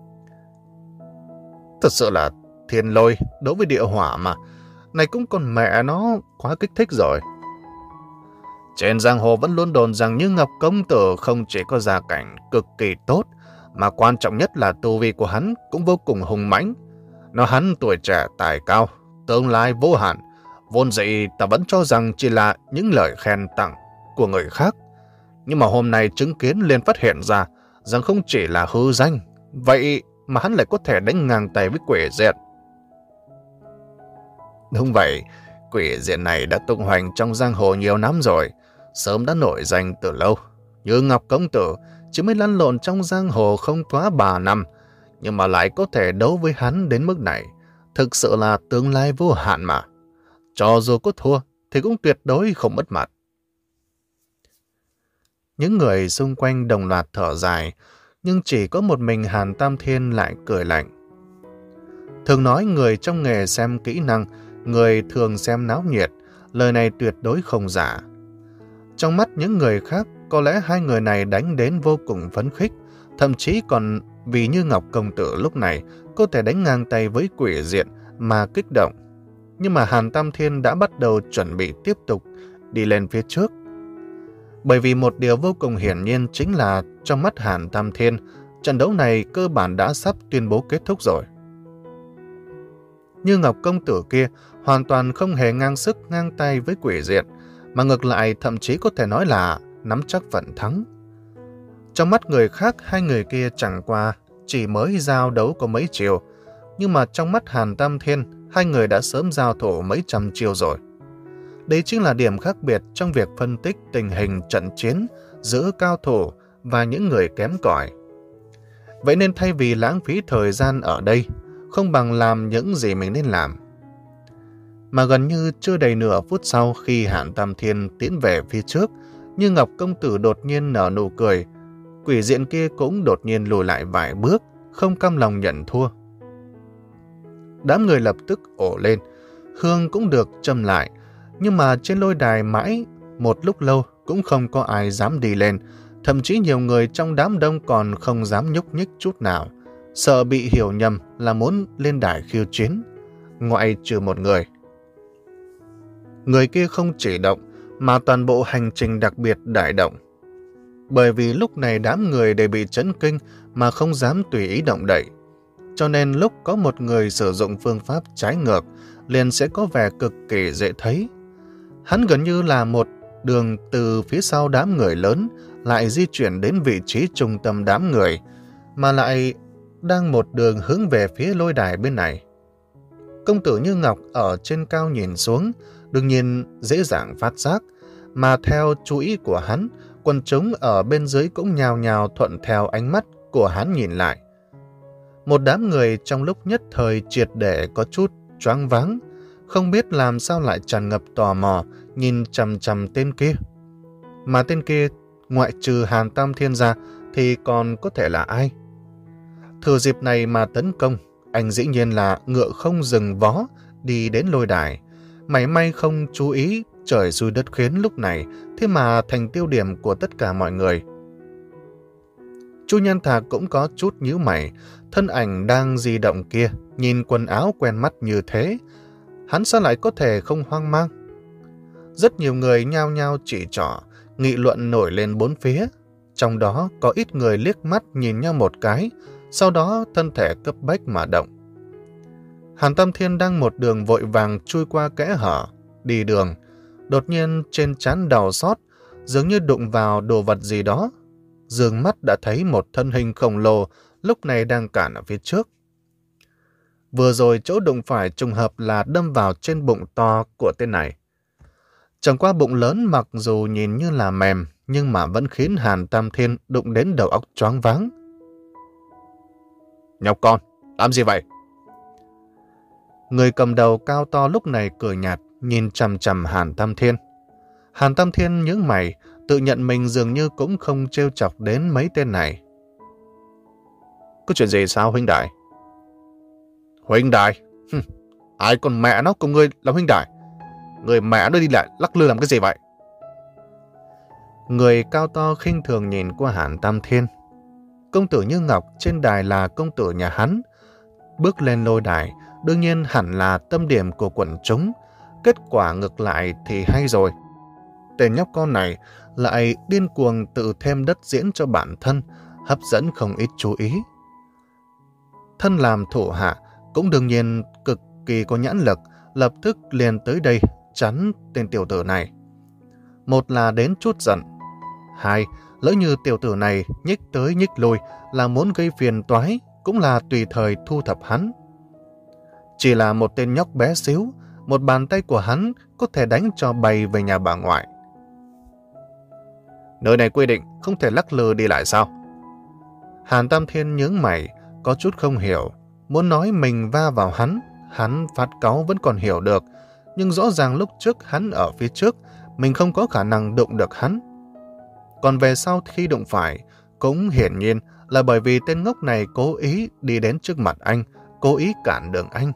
Thật sự là thiên lôi đối với địa hỏa mà, này cũng còn mẹ nó quá kích thích rồi. Trên giang hồ vẫn luôn đồn rằng Như Ngọc công tử không chỉ có gia cảnh cực kỳ tốt, mà quan trọng nhất là tu vi của hắn cũng vô cùng hùng mãnh. Nó hắn tuổi trẻ tài cao, tương lai vô hạn, vốn dĩ ta vẫn cho rằng chỉ là những lời khen tặng của người khác. Nhưng mà hôm nay chứng kiến liền phát hiện ra rằng không chỉ là hư danh, vậy mà hắn lại có thể đánh ngang tay với Quỷ Diện. Đúng vậy, Quỷ Diện này đã tung hoành trong giang hồ nhiều năm rồi, sớm đã nổi danh từ lâu. Như Ngọc công tử chỉ mới lăn lộn trong giang hồ không quá ba năm, nhưng mà lại có thể đấu với hắn đến mức này, thực sự là tương lai vô hạn mà. Cho dù có thua thì cũng tuyệt đối không mất mặt. Những người xung quanh đồng loạt thở dài, nhưng chỉ có một mình Hàn Tam Thiên lại cười lạnh. Thường nói người trong nghề xem kỹ năng, người thường xem náo nhiệt, lời này tuyệt đối không giả. Trong mắt những người khác có lẽ hai người này đánh đến vô cùng phấn khích, thậm chí còn vì Như Ngọc công tử lúc này có thể đánh ngang tay với quỷ diện mà kích động. Nhưng mà Hàn Tam Thiên đã bắt đầu chuẩn bị tiếp tục đi lên phía trước. Bởi vì một điều vô cùng hiển nhiên chính là trong mắt Hàn Tam Thiên, trận đấu này cơ bản đã sắp tuyên bố kết thúc rồi. Như Ngọc công tử kia hoàn toàn không hề ngang sức ngang tay với quỷ diện, mà ngược lại thậm chí có thể nói là nắm chắc phần thắng. Trong mắt người khác, hai người kia chẳng qua chỉ mới giao đấu có mấy chiều, nhưng mà trong mắt Hàn Tam Thiên, hai người đã sớm giao thủ mấy trăm chiều rồi. Đây chính là điểm khác biệt trong việc phân tích tình hình trận chiến giữa cao thủ và những người kém cỏi. Vậy nên thay vì lãng phí thời gian ở đây, không bằng làm những gì mình nên làm. Mà gần như chưa đầy nửa phút sau khi Hàn Tam Thiên tiến về phía trước, Như Ngọc công tử đột nhiên nở nụ cười. Quỷ diện kia cũng đột nhiên lùi lại vài bước, không cam lòng nhận thua. Đám người lập tức ổ lên, hương cũng được châm lại, nhưng mà trên lôi đài mãi một lúc lâu cũng không có ai dám đi lên, thậm chí nhiều người trong đám đông còn không dám nhúc nhích chút nào, sợ bị hiểu nhầm là muốn lên đài khiêu chiến, ngoại trừ một người. Người kia không chỉ động, mà toàn bộ hành trình đặc biệt đại động. Bởi vì lúc này đám người đều bị chấn kinh mà không dám tùy ý động đậy. Cho nên lúc có một người sử dụng phương pháp trái ngược, liền sẽ có vẻ cực kỳ dễ thấy. Hắn gần như là một đường từ phía sau đám người lớn, lại di chuyển đến vị trí trung tâm đám người, mà lại đang một đường hướng về phía lôi đài bên này. Công tử Như Ngọc ở trên cao nhìn xuống, đương nhiên dễ dàng phát giác, mà theo chú ý của hắn, quần chúng ở bên dưới cũng nhào nhào thuận theo ánh mắt của hắn nhìn lại. Một đám người trong lúc nhất thời triệt để có chút choáng váng, không biết làm sao lại tràn ngập tò mò nhìn chằm chằm tên kia. Mà tên kia, ngoại trừ Hàn Tam Thiên ra, thì còn có thể là ai? Thừa dịp này mà tấn công, anh dĩ nhiên là ngựa không dừng vó đi đến lôi đài. Mảy may không chú ý trời xui đất khiến lúc này, thế mà thành tiêu điểm của tất cả mọi người. Chu Nhân Thạc cũng có chút nhíu mày, thân ảnh đang di động kia, nhìn quần áo quen mắt như thế, hắn sao lại có thể không hoang mang? Rất nhiều người nhao nhao chỉ trỏ, nghị luận nổi lên bốn phía, trong đó có ít người liếc mắt nhìn nhau một cái, sau đó thân thể cấp bách mà động. Hàn Tam Thiên đang một đường vội vàng chui qua kẽ hở, đi đường, đột nhiên trên trán đau xót, dường như đụng vào đồ vật gì đó. Dương mắt đã thấy một thân hình khổng lồ lúc này đang cản ở phía trước. Vừa rồi chỗ đụng phải trùng hợp là đâm vào trên bụng to của tên này. Chẳng qua bụng lớn mặc dù nhìn như là mềm, nhưng mà vẫn khiến Hàn Tam Thiên đụng đến đầu óc choáng váng. Nhóc con, làm gì vậy? Người cầm đầu cao to lúc này cười nhạt, nhìn chằm chằm Hàn Tam Thiên. Hàn Tam Thiên nhướng mày, tự nhận mình dường như cũng không trêu chọc đến mấy tên này. Có chuyện gì sao huynh đại? Huynh đại? Hừm, ai còn mẹ nó cùng ngươi là huynh đại? Người mẹ nó đi lại lắc lư làm cái gì vậy? Người cao to khinh thường nhìn qua Hàn Tam Thiên. Công tử Như Ngọc trên đài là công tử nhà hắn. Bước lên lôi đài, đương nhiên hẳn là tâm điểm của quần chúng. Kết quả ngược lại thì hay rồi. Tên nhóc con này lại điên cuồng tự thêm đất diễn cho bản thân, hấp dẫn không ít chú ý. Thân làm thủ hạ cũng đương nhiên cực kỳ có nhãn lực, lập tức liền tới đây chắn tên tiểu tử này. Một là đến chút giận, hai, lỡ như tiểu tử này nhích tới nhích lui là muốn gây phiền toái, cũng là tùy thời thu thập hắn. Chỉ là một tên nhóc bé xíu, một bàn tay của hắn có thể đánh cho bay về nhà bà ngoại. Nơi này quy định không thể lắc lư đi lại sao? Hàn Tam Thiên nhướng mày, có chút không hiểu, muốn nói mình va vào hắn, hắn phát cáu vẫn còn hiểu được, nhưng rõ ràng lúc trước hắn ở phía trước, mình không có khả năng đụng được hắn. Còn về sau khi đụng phải, cũng hiển nhiên là bởi vì tên ngốc này cố ý đi đến trước mặt anh, cố ý cản đường anh.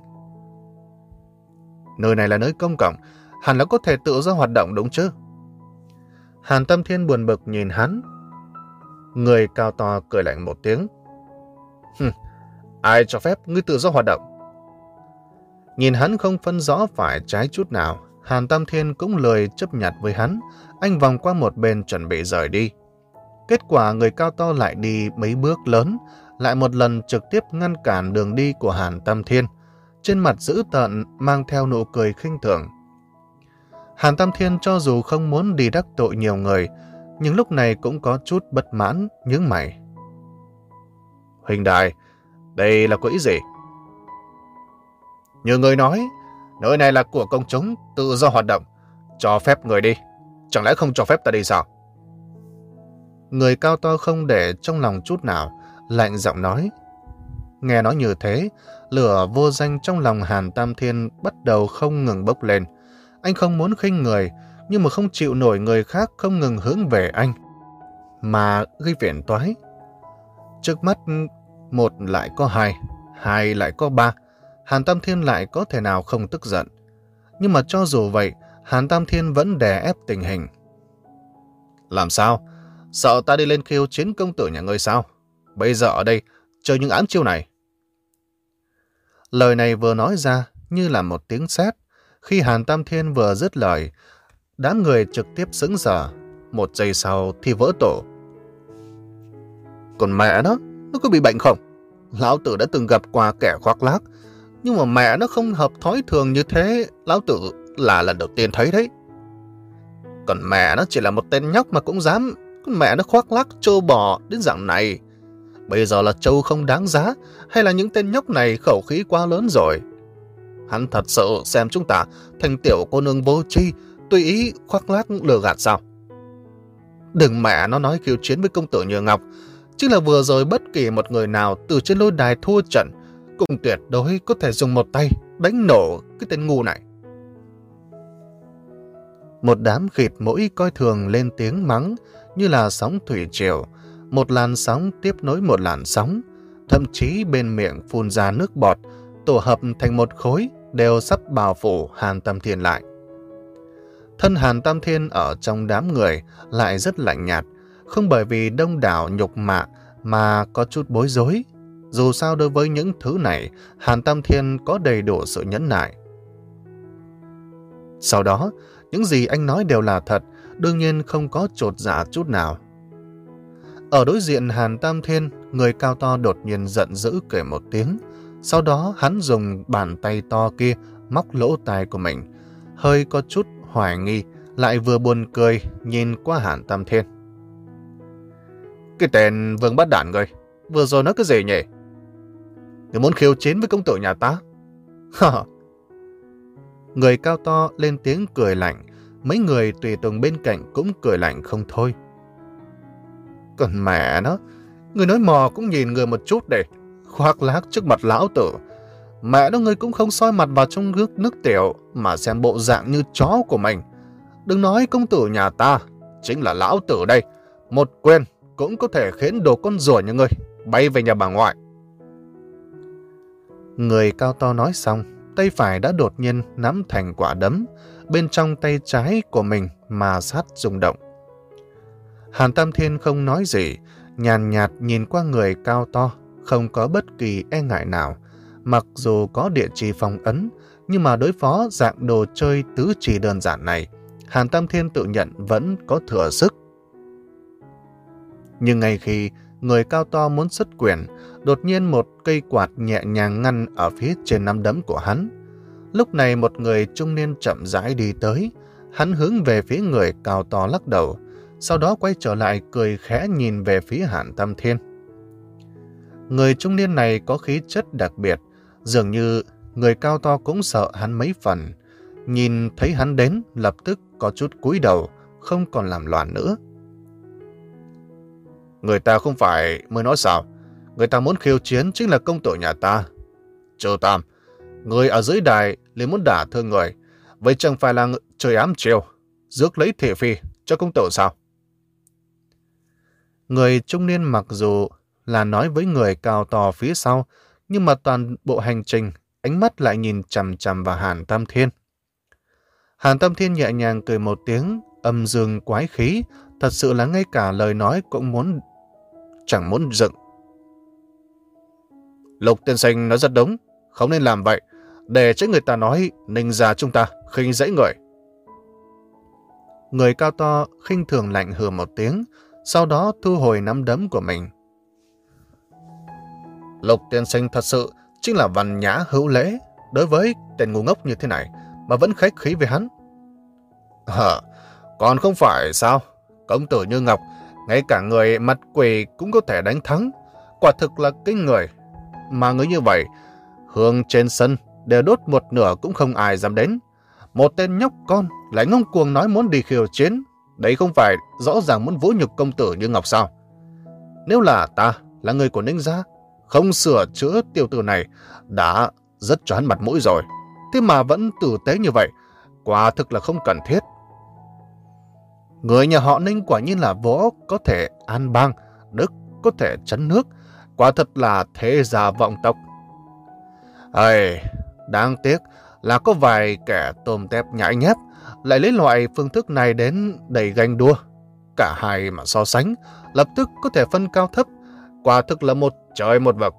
Nơi này là nơi công cộng, hẳn là có thể tự do hoạt động đúng chứ? Hàn Tâm Thiên buồn bực nhìn hắn. Người cao to cười lạnh một tiếng. Hừm, ai cho phép ngươi tự do hoạt động? Nhìn hắn không phân rõ phải trái chút nào, Hàn Tâm Thiên cũng lười chấp nhặt với hắn. Anh vòng qua một bên chuẩn bị rời đi. Kết quả người cao to lại đi mấy bước lớn, lại một lần trực tiếp ngăn cản đường đi của Hàn Tâm Thiên, trên mặt dữ tợn mang theo nụ cười khinh thường. Hàn Tâm Thiên cho dù không muốn đi đắc tội nhiều người, nhưng lúc này cũng có chút bất mãn, nhướng mày. Huynh đài, đây là có ý gì? Như người nói, nơi này là của công chúng, tự do hoạt động, cho phép người đi, chẳng lẽ không cho phép ta đi sao? Người cao to không để trong lòng chút nào, lạnh giọng nói. Nghe nói như thế, lửa vô danh trong lòng Hàn Tam Thiên bắt đầu không ngừng bốc lên. Anh không muốn khinh người, nhưng mà không chịu nổi người khác không ngừng hướng về anh, mà gây phiền toái. Trước mắt, một lại có hai, hai lại có ba, Hàn Tam Thiên lại có thể nào không tức giận. Nhưng mà cho dù vậy, Hàn Tam Thiên vẫn đè ép tình hình. Làm sao? Sợ ta đi lên khiêu chiến công tử nhà ngươi sao? Bây giờ ở đây, chơi những ám chiêu này. Lời này vừa nói ra như là một tiếng sét. Khi Hàn Tam Thiên vừa dứt lời, đám người trực tiếp sững sờ. Một giây sau thì vỡ tổ. Còn mẹ nó, nó có bị bệnh không? Lão tử đã từng gặp qua kẻ khoác lác, nhưng mà mẹ nó không hợp thói thường như thế, lão tử là lần đầu tiên thấy đấy. Còn mẹ nó chỉ là một tên nhóc mà cũng dám, con mẹ nó khoác lác trâu bò đến dạng này. Bây giờ là trâu không đáng giá, hay là những tên nhóc này khẩu khí quá lớn rồi? Hắn thật sự xem chúng ta thành tiểu cô nương vô tri, tùy ý khoác lác lừa gạt sao? Đừng mẹ nó nói khiêu chiến với công tử Như Ngọc, chứ là vừa rồi bất kỳ một người nào từ trên lôi đài thua trận cũng tuyệt đối có thể dùng một tay đánh nổ cái tên ngu này. Một đám khịt mũi coi thường lên tiếng mắng như là sóng thủy triều, một làn sóng tiếp nối một làn sóng, thậm chí bên miệng phun ra nước bọt, tổ hợp thành một khối đều sắp bao phủ Hàn Tam Thiên lại. Thân Hàn Tam Thiên ở trong đám người lại rất lạnh nhạt, không bởi vì đông đảo nhục mạ mà có chút bối rối. Dù sao đối với những thứ này, Hàn Tam Thiên có đầy đủ sự nhẫn nại. Sau đó, những gì anh nói đều là thật, đương nhiên không có chột dạ chút nào. Ở đối diện Hàn Tam Thiên, người cao to đột nhiên giận dữ cười một tiếng. Sau đó hắn dùng bàn tay to kia móc lỗ tai của mình, hơi có chút hoài nghi, lại vừa buồn cười nhìn qua Hàn Tam Thiên. Cái tên Vương Bát Đản ngươi, vừa rồi nói cái gì nhỉ? Ngươi muốn khiêu chiến với công tử nhà ta? Người cao to lên tiếng cười lạnh, mấy người tùy tùng bên cạnh cũng cười lạnh không thôi. Còn mẹ nó, người nói mò cũng nhìn người một chút để khoác lác trước mặt lão tử. Mẹ nó, ngươi cũng không soi mặt vào trong nước nước tiểu mà xem bộ dạng như chó của mình. Đừng nói công tử nhà ta, chính là lão tử đây, một quyền cũng có thể khiến đồ con rùa như ngươi bay về nhà bà ngoại. Người cao to nói xong, tay phải đã đột nhiên nắm thành quả đấm bên trong tay trái của mình mà sát rung động. Hàn Tam Thiên không nói gì, nhàn nhạt nhìn qua người cao to, không có bất kỳ e ngại nào. Mặc dù có địa chỉ phong ấn, nhưng mà đối phó dạng đồ chơi tứ chỉ đơn giản này, Hàn Tam Thiên tự nhận vẫn có thừa sức. Nhưng ngay khi người cao to muốn xuất quyền, đột nhiên một cây quạt nhẹ nhàng ngăn ở phía trên nắm đấm của hắn. Lúc này một người trung niên chậm rãi đi tới, hắn hướng về phía người cao to lắc đầu, sau đó quay trở lại cười khẽ nhìn về phía Hàn Tam Thiên. Người trung niên này có khí chất đặc biệt, dường như người cao to cũng sợ hắn mấy phần. Nhìn thấy hắn đến, lập tức có chút cúi đầu, không còn làm loạn nữa. Người ta không phải mới nói sao? Người ta muốn khiêu chiến chính là công tử nhà ta. Trừ Tam, người ở dưới đài liền muốn đả thương người, vậy chẳng phải là chơi ám chiêu, rước lấy thị phi cho công tử sao? Người trung niên mặc dù là nói với người cao to phía sau, nhưng mà toàn bộ hành trình, ánh mắt lại nhìn chằm chằm vào Hàn Tam Thiên. Hàn Tam Thiên nhẹ nhàng cười một tiếng, âm dương quái khí, thật sự là ngay cả lời nói cũng muốn chẳng muốn dựng. Lục tiên sinh nói rất đúng, không nên làm vậy, để cho người ta nói Ninh gia chúng ta khinh dễ người. Người cao to khinh thường lạnh hừ một tiếng, sau đó thu hồi nắm đấm của mình. Lục tiên sinh thật sự chính là văn nhã hữu lễ, đối với tên ngu ngốc như thế này mà vẫn khách khí với hắn. Hờ, còn không phải sao? Công tử Như Ngọc, ngay cả người mặt quỷ cũng có thể đánh thắng, quả thực là kinh người. Mà người như vậy, hương trên sân đều đốt một nửa cũng không ai dám đến. Một tên nhóc con lại ngông cuồng nói muốn đi khiêu chiến, đấy không phải rõ ràng muốn vũ nhục công tử Như Ngọc sao? Nếu là ta, là người của Ninh gia, không sửa chữa tiểu tử này đã rất cho hắn mặt mũi rồi. Thế mà vẫn tử tế như vậy, quả thực là không cần thiết. Người nhà họ Ninh quả nhiên là võ có thể an bang, đức có thể trấn nước, quả thật là thế gia vọng tộc. Ây, đáng tiếc là có vài kẻ tôm tép nhãi nhép lại lấy loại phương thức này đến đẩy ganh đua. Cả hai mà so sánh, lập tức có thể phân cao thấp, quả thực là một trời một vực.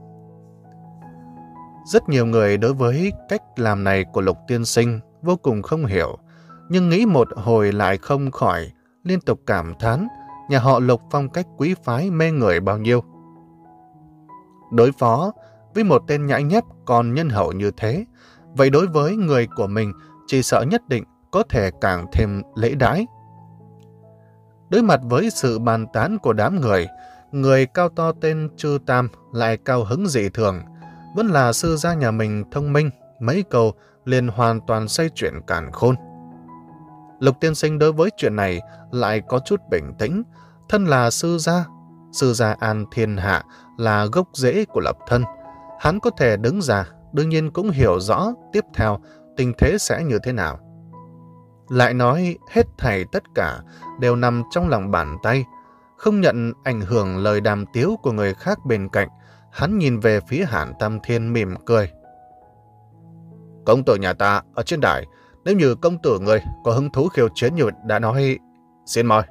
Rất nhiều người đối với cách làm này của Lục tiên sinh vô cùng không hiểu, nhưng nghĩ một hồi lại không khỏi liên tục cảm thán nhà họ Lục phong cách quý phái mê người bao nhiêu. Đối phó với một tên nhãi nhép còn nhân hậu như thế, vậy đối với người của mình chỉ sợ nhất định có thể càng thêm lễ đãi. Đối mặt với sự bàn tán của đám người, người cao to tên Trư Tam lại cao hứng dị thường. Vẫn là sư gia nhà mình thông minh, mấy câu liền hoàn toàn xoay chuyện càn khôn. Lục tiên sinh đối với chuyện này lại có chút bình tĩnh. Thân là sư gia, sư gia an thiên hạ là gốc rễ của lập thân. Hắn có thể đứng ra, đương nhiên cũng hiểu rõ tiếp theo tình thế sẽ như thế nào. Lại nói hết thảy tất cả đều nằm trong lòng bàn tay, không nhận ảnh hưởng lời đàm tiếu của người khác bên cạnh. Hắn nhìn về phía Hàn Tam Thiên mỉm cười. Công tử nhà ta ở trên đài, nếu như công tử người có hứng thú khiêu chiến như đã nói, xin mời.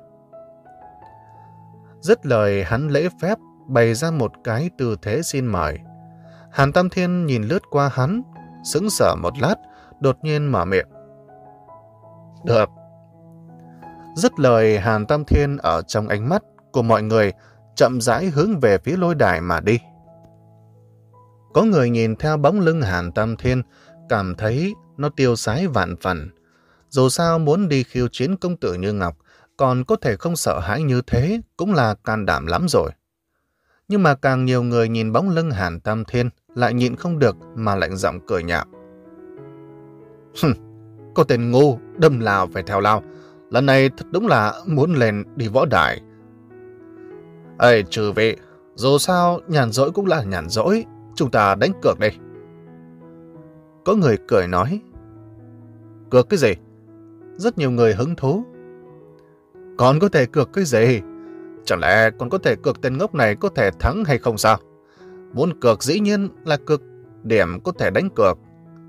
Dứt lời hắn lễ phép bày ra một cái tư thế xin mời. Hàn Tam Thiên nhìn lướt qua hắn, sững sờ một lát, đột nhiên mở miệng. Được. Dứt lời Hàn Tam Thiên ở trong ánh mắt của mọi người chậm rãi hướng về phía lôi đài mà đi. Có người nhìn theo bóng lưng Hàn Tam Thiên cảm thấy nó tiêu sái vạn phần. Dù sao muốn đi khiêu chiến công tử Như Ngọc còn có thể không sợ hãi như thế cũng là can đảm lắm rồi. Nhưng mà càng nhiều người nhìn bóng lưng Hàn Tam Thiên lại nhịn không được mà lạnh giọng cười nhạo. Hừm, có tên ngu đâm lao phải theo lao, lần này thật đúng là muốn lên đi võ đài. Ê trừ vị, dù sao nhàn rỗi cũng là nhàn rỗi, chúng ta đánh cược đây. Có người cười nói. Cược cái gì? Rất nhiều người hứng thú. Còn có thể cược cái gì? Chẳng lẽ còn có thể cược tên ngốc này có thể thắng hay không sao? Muốn cược dĩ nhiên là cược điểm có thể đánh cược.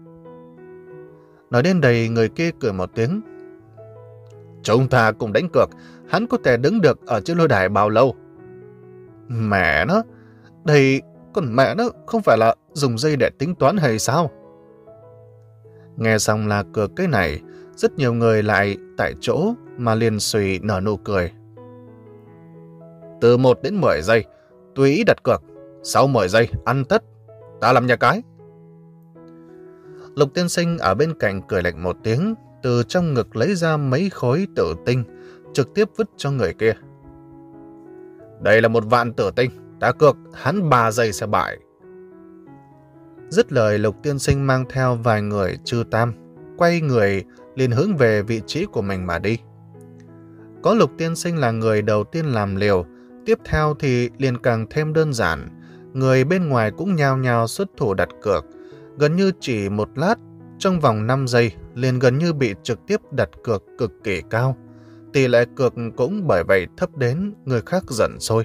Nói đến đây người kia cười một tiếng. Chúng ta cùng đánh cược, hắn có thể đứng được ở trên lôi đài bao lâu? Mẹ nó, đây còn mẹ nó không phải là dùng dây để tính toán hay sao? Nghe xong là cược cái này, rất nhiều người lại tại chỗ mà liền suy nở nụ cười. Từ một đến mười giây, tùy ý đặt cược, sau mười giây ăn tất, ta làm nhà cái. Lục tiên sinh ở bên cạnh cười lạnh một tiếng, từ trong ngực lấy ra mấy khối tử tinh, trực tiếp vứt cho người kia. Đây là một vạn tử tinh, ta cược hắn ba giây sẽ bại. Dứt lời Lục tiên sinh mang theo vài người Trư Tam, quay người liền hướng về vị trí của mình mà đi. Có Lục tiên sinh là người đầu tiên làm liều, tiếp theo thì liền càng thêm đơn giản. Người bên ngoài cũng nhao nhao xuất thủ đặt cược, gần như chỉ một lát, trong vòng năm giây liền gần như bị trực tiếp đặt cược cực kỳ cao. Tỷ lệ cược cũng bởi vậy thấp đến người khác giận sôi.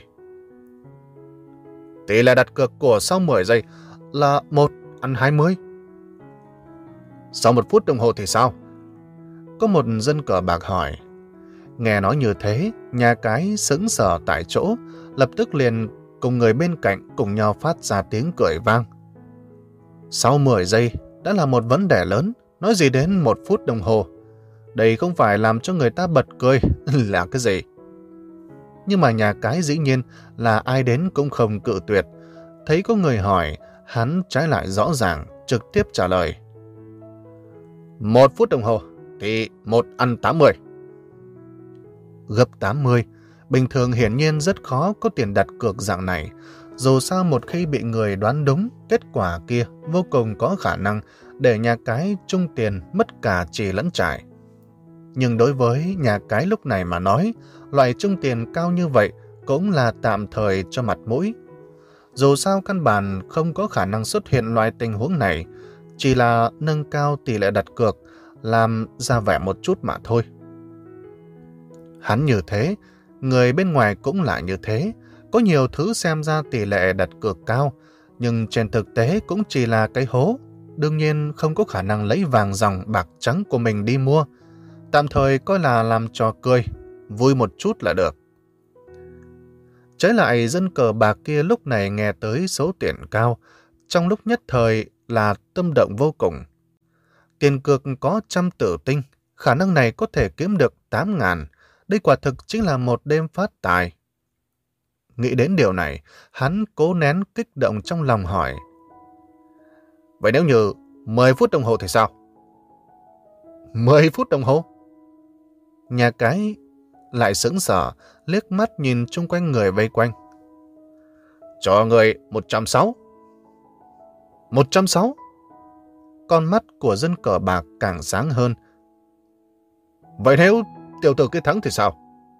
Tỷ lệ đặt cược của sau mười giây là một ăn hai mươi. Sau một phút đồng hồ thì sao? Có một dân cờ bạc hỏi. Nghe nói như thế, nhà cái sững sờ tại chỗ, lập tức liền cùng người bên cạnh cùng nhau phát ra tiếng cười vang. Sau mười giây, đã là một vấn đề lớn, nói gì đến một phút đồng hồ. Đây không phải làm cho người ta bật cười, là cái gì? Nhưng mà nhà cái dĩ nhiên là ai đến cũng không cự tuyệt. Thấy có người hỏi, hắn trái lại rõ ràng, trực tiếp trả lời. Một phút đồng hồ, thì một ăn tám mươi. Gấp tám mươi, bình thường hiển nhiên rất khó có tiền đặt cược dạng này. Dù sao một khi bị người đoán đúng, kết quả kia vô cùng có khả năng để nhà cái chung tiền mất cả trì lẫn trải. Nhưng đối với nhà cái lúc này mà nói, loại chung tiền cao như vậy cũng là tạm thời cho mặt mũi. Dù sao căn bản không có khả năng xuất hiện loại tình huống này, chỉ là nâng cao tỷ lệ đặt cược, làm ra vẻ một chút mà thôi. Hắn như thế, người bên ngoài cũng là như thế, có nhiều thứ xem ra tỷ lệ đặt cược cao, nhưng trên thực tế cũng chỉ là cái hố, đương nhiên không có khả năng lấy vàng dòng bạc trắng của mình đi mua, tạm thời coi là làm trò cười, vui một chút là được. Trái lại dân cờ bạc kia lúc này nghe tới số tiền cao, trong lúc nhất thời là tâm động vô cùng. Tiền cược có trăm tử tinh, khả năng này có thể kiếm được tám ngàn, đây quả thực chính là một đêm phát tài. Nghĩ đến điều này, hắn cố nén kích động trong lòng hỏi. Vậy nếu như mười phút đồng hồ thì sao? mười phút đồng hồ? Nhà cái lại sững sờ, liếc mắt nhìn chung quanh người vây quanh. Cho người một trăm sáu mươi. một trăm sáu mươi? Con mắt của dân cờ bạc càng sáng hơn. Vậy nếu tiểu tử kia thắng thì sao?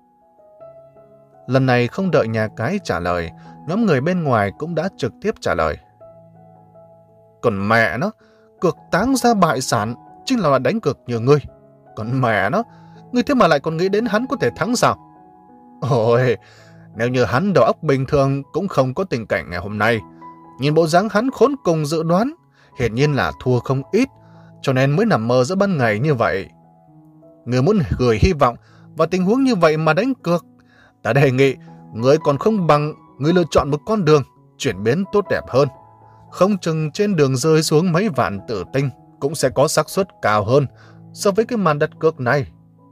Lần này không đợi nhà cái trả lời, nhóm người bên ngoài cũng đã trực tiếp trả lời. Còn mẹ nó, cược táng ra bại sản chính là đánh cược như ngươi. Còn mẹ nó, ngươi thế mà lại còn nghĩ đến hắn có thể thắng sao? Ôi, nếu như hắn đầu óc bình thường cũng không có tình cảnh ngày hôm nay. Nhìn bộ dáng hắn khốn cùng dự đoán, hiển nhiên là thua không ít, cho nên mới nằm mơ giữa ban ngày như vậy. Ngươi muốn gửi hy vọng vào tình huống như vậy mà đánh cược, ta đề nghị ngươi còn không bằng ngươi lựa chọn một con đường chuyển biến tốt đẹp hơn. Không chừng trên đường rơi xuống mấy vạn tử tinh cũng sẽ có xác suất cao hơn so với cái màn đặt cược này.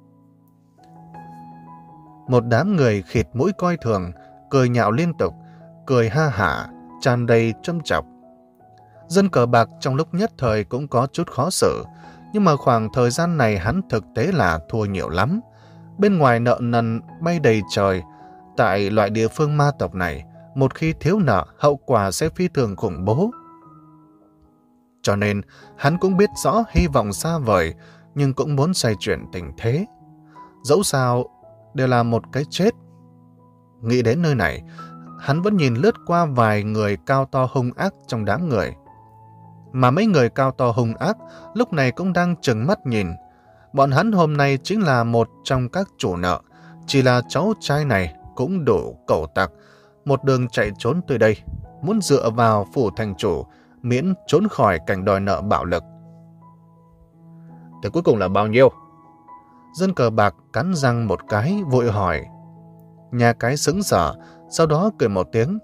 Một đám người khịt mũi coi thường, cười nhạo liên tục, cười ha hả, tràn đầy châm chọc. Dân cờ bạc trong lúc nhất thời cũng có chút khó xử, nhưng mà khoảng thời gian này hắn thực tế là thua nhiều lắm. Bên ngoài nợ nần bay đầy trời, tại loại địa phương ma tộc này, một khi thiếu nợ, hậu quả sẽ phi thường khủng bố. Cho nên, hắn cũng biết rõ hy vọng xa vời, nhưng cũng muốn xoay chuyển tình thế. Dẫu sao, đều là một cái chết. Nghĩ đến nơi này, hắn vẫn nhìn lướt qua vài người cao to hung ác trong đám người. Mà mấy người cao to hung ác lúc này cũng đang trừng mắt nhìn. Bọn hắn hôm nay chính là một trong các chủ nợ, chỉ là cháu trai này cũng đủ cẩu tặc, một đường chạy trốn từ đây, muốn dựa vào phủ thành chủ, miễn trốn khỏi cảnh đòi nợ bạo lực. Thế cuối cùng là bao nhiêu? Dân cờ bạc cắn răng một cái, vội hỏi. Nhà cái sững sờ, sau đó cười một tiếng.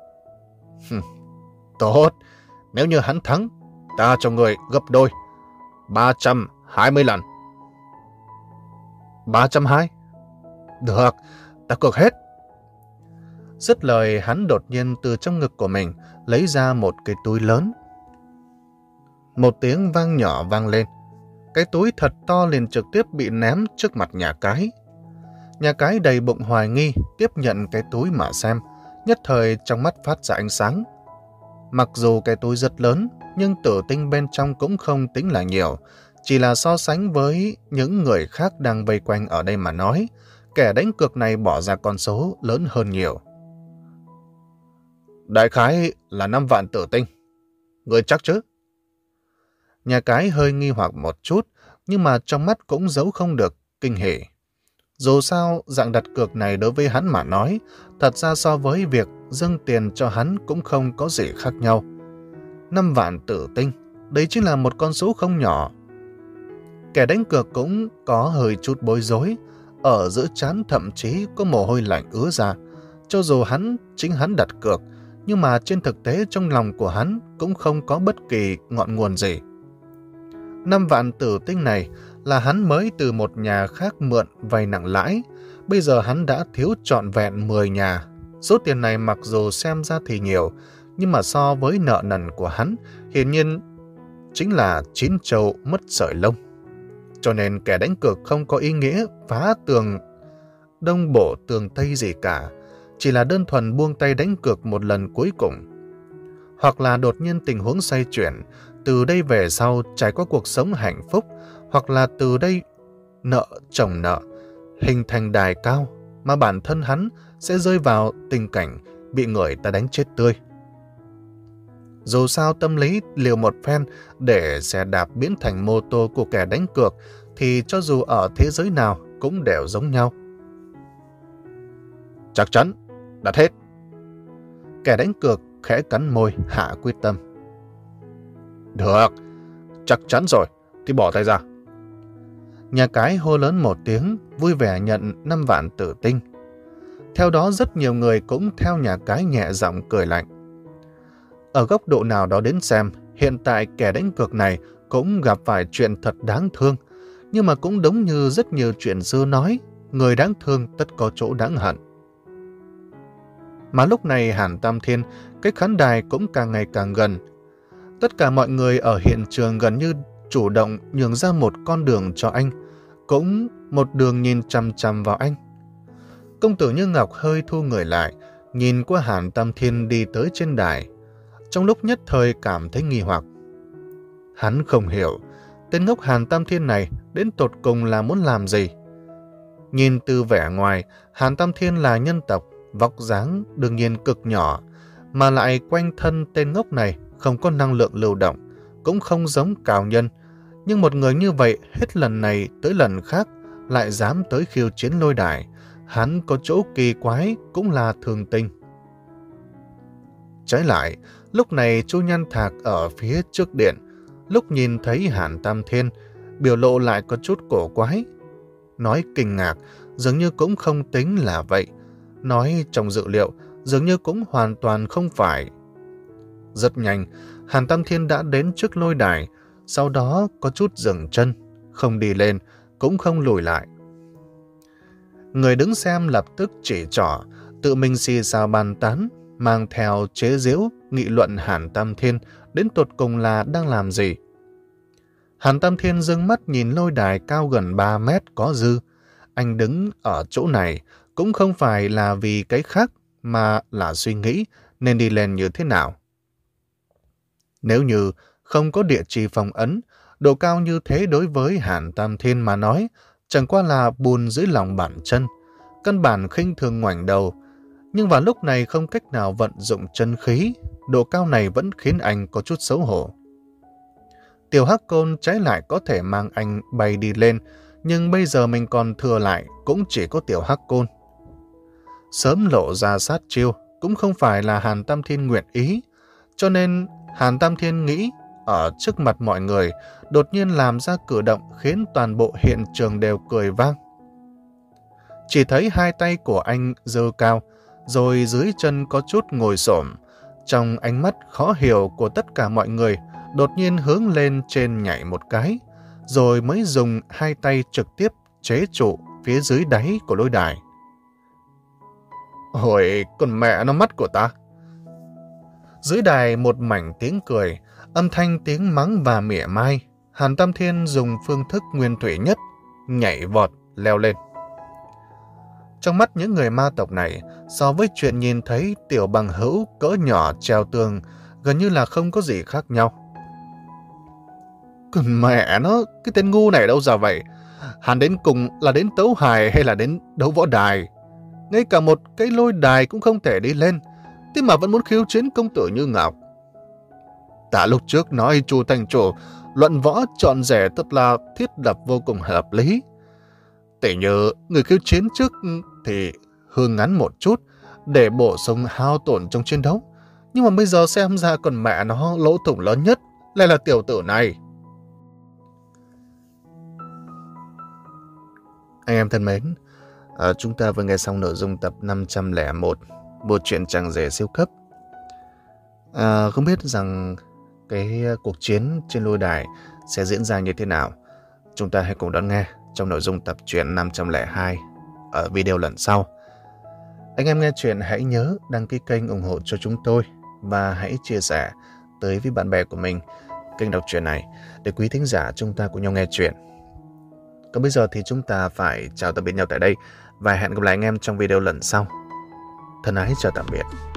Tốt, nếu như hắn thắng, ta cho người gấp đôi, ba trăm hai mươi lần. ba trăm hai mươi? Được, ta cược hết. Dứt lời, hắn đột nhiên từ trong ngực của mình lấy ra một cái túi lớn. Một tiếng vang nhỏ vang lên. Cái túi thật to liền trực tiếp bị ném trước mặt nhà cái. Nhà cái đầy bụng hoài nghi, tiếp nhận cái túi mà xem, nhất thời trong mắt phát ra ánh sáng. Mặc dù cái túi rất lớn, nhưng tử tinh bên trong cũng không tính là nhiều, chỉ là so sánh với những người khác đang vây quanh ở đây mà nói, kẻ đánh cược này bỏ ra con số lớn hơn nhiều. Đại khái là năm vạn tử tinh. Người chắc chứ? Nhà cái hơi nghi hoặc một chút, nhưng mà trong mắt cũng giấu không được kinh hỉ. Dù sao, dạng đặt cược này đối với hắn mà nói, thật ra so với việc dâng tiền cho hắn cũng không có gì khác nhau. Năm vạn tử tinh, đấy chính là một con số không nhỏ. Kẻ đánh cược cũng có hơi chút bối rối, ở giữa trán thậm chí có mồ hôi lạnh ứa ra. Cho dù hắn chính hắn đặt cược, nhưng mà trên thực tế trong lòng của hắn cũng không có bất kỳ ngọn nguồn gì. Năm vạn tử tinh này là hắn mới từ một nhà khác mượn vay nặng lãi. Bây giờ hắn đã thiếu trọn vẹn mười nhà. Số tiền này mặc dù xem ra thì nhiều, nhưng mà so với nợ nần của hắn, hiển nhiên chính là chín trâu mất sợi lông. Cho nên kẻ đánh cược không có ý nghĩa phá tường đông bổ tường tây gì cả, chỉ là đơn thuần buông tay đánh cược một lần cuối cùng. Hoặc là đột nhiên tình huống xoay chuyển, từ đây về sau trải qua cuộc sống hạnh phúc, hoặc là từ đây nợ chồng nợ, hình thành đài cao mà bản thân hắn sẽ rơi vào tình cảnh bị người ta đánh chết tươi. Dù sao tâm lý liều một phen để xe đạp biến thành mô tô của kẻ đánh cược thì cho dù ở thế giới nào cũng đều giống nhau. Chắc chắn, đặt hết. Kẻ đánh cược khẽ cắn môi hạ quyết tâm. Được, chắc chắn rồi, thì bỏ tay ra. Nhà cái hô lớn một tiếng, vui vẻ nhận năm vạn tử tinh. Theo đó rất nhiều người cũng theo nhà cái nhẹ giọng cười lạnh. Ở góc độ nào đó đến xem, hiện tại kẻ đánh cược này cũng gặp phải chuyện thật đáng thương, nhưng mà cũng đúng như rất nhiều chuyện xưa nói, người đáng thương tất có chỗ đáng hận. Mà lúc này Hàn Tam Thiên, cái khán đài cũng càng ngày càng gần. Tất cả mọi người ở hiện trường gần như chủ động nhường ra một con đường cho anh, cũng một đường nhìn chằm chằm vào anh. Công tử Như Ngọc hơi thu người lại, nhìn qua Hàn Tam Thiên đi tới trên đài. Trong lúc nhất thời cảm thấy nghi hoặc. Hắn không hiểu, tên ngốc Hàn Tam Thiên này đến tột cùng là muốn làm gì. Nhìn từ vẻ ngoài, Hàn Tam Thiên là nhân tộc, vóc dáng đương nhiên cực nhỏ, mà lại quanh thân tên ngốc này không có năng lượng lưu động, cũng không giống cao nhân. Nhưng một người như vậy hết lần này tới lần khác lại dám tới khiêu chiến lôi đài. Hắn có chỗ kỳ quái cũng là thường tình. Trái lại, lúc này Chu Nhan Thạc ở phía trước điện, lúc nhìn thấy Hàn Tam Thiên, biểu lộ lại có chút cổ quái. Nói kinh ngạc, dường như cũng không tính là vậy. Nói trong dự liệu, dường như cũng hoàn toàn không phải. Rất nhanh, Hàn Tam Thiên đã đến trước lôi đài, sau đó có chút dừng chân, không đi lên, cũng không lùi lại. Người đứng xem lập tức chỉ trỏ, tự mình xì xào bàn tán, mang theo chế giễu, nghị luận Hàn Tam Thiên đến tột cùng là đang làm gì. Hàn Tam Thiên dưng mắt nhìn lôi đài cao gần ba mét có dư. Anh đứng ở chỗ này cũng không phải là vì cái khác, mà là suy nghĩ nên đi lên như thế nào. Nếu như không có địa chỉ phong ấn, độ cao như thế đối với Hàn Tam Thiên mà nói, chẳng qua là bùn dưới lòng bàn chân, căn bản khinh thường ngoảnh đầu. Nhưng vào lúc này không cách nào vận dụng chân khí, độ cao này vẫn khiến anh có chút xấu hổ. Tiểu Hắc Côn trái lại có thể mang anh bay đi lên, nhưng bây giờ mình còn thừa lại cũng chỉ có Tiểu Hắc Côn. Sớm lộ ra sát chiêu cũng không phải là Hàn Tam Thiên nguyện ý, cho nên Hàn Tam Thiên nghĩ ở trước mặt mọi người đột nhiên làm ra cử động khiến toàn bộ hiện trường đều cười vang. Chỉ thấy hai tay của anh giơ cao, rồi dưới chân có chút ngồi xổm. Trong ánh mắt khó hiểu của tất cả mọi người, đột nhiên hướng lên trên nhảy một cái, rồi mới dùng hai tay trực tiếp chế trụ phía dưới đáy của lôi đài. Ôi, con mẹ nó mắt của ta! Dưới đài một mảnh tiếng cười, âm thanh tiếng mắng và mỉa mai. Hàn Tam Thiên dùng phương thức nguyên thủy nhất, nhảy vọt, leo lên. Trong mắt những người ma tộc này, so với chuyện nhìn thấy tiểu bằng hữu cỡ nhỏ treo tường, gần như là không có gì khác nhau. Còn mẹ nó, cái tên ngu này đâu ra vậy? Hắn đến cùng là đến tấu hài hay là đến đấu võ đài? Ngay cả một cái lôi đài cũng không thể đi lên, thế mà vẫn muốn khiêu chiến công tử Như Ngọc. Ta lúc trước nói Chu thành chủ luận võ trọn rẻ thật là thiết lập vô cùng hợp lý. Tỉ như người khiêu chiến trước thì hương ngắn một chút để bổ sung hao tổn trong chiến đấu. Nhưng mà bây giờ xem ra còn mẹ nó lỗ thủng lớn nhất lại là tiểu tử này. Anh em thân mến, À, chúng ta vừa nghe xong nội dung tập năm trăm lẻ một, một chuyện chẳng rẻ siêu cấp. À, không biết rằng cái cuộc chiến trên lôi đài sẽ diễn ra như thế nào. Chúng ta hãy cùng đón nghe trong nội dung tập truyện năm trăm lẻ hai ở video lần sau. Anh em nghe chuyện hãy nhớ đăng ký kênh ủng hộ cho chúng tôi và hãy chia sẻ tới với bạn bè của mình kênh đọc truyện này để quý thính giả chúng ta cùng nhau nghe chuyện. Còn bây giờ thì chúng ta phải chào tạm biệt nhau tại đây và hẹn gặp lại anh em trong video lần sau. Thân ái chào tạm biệt.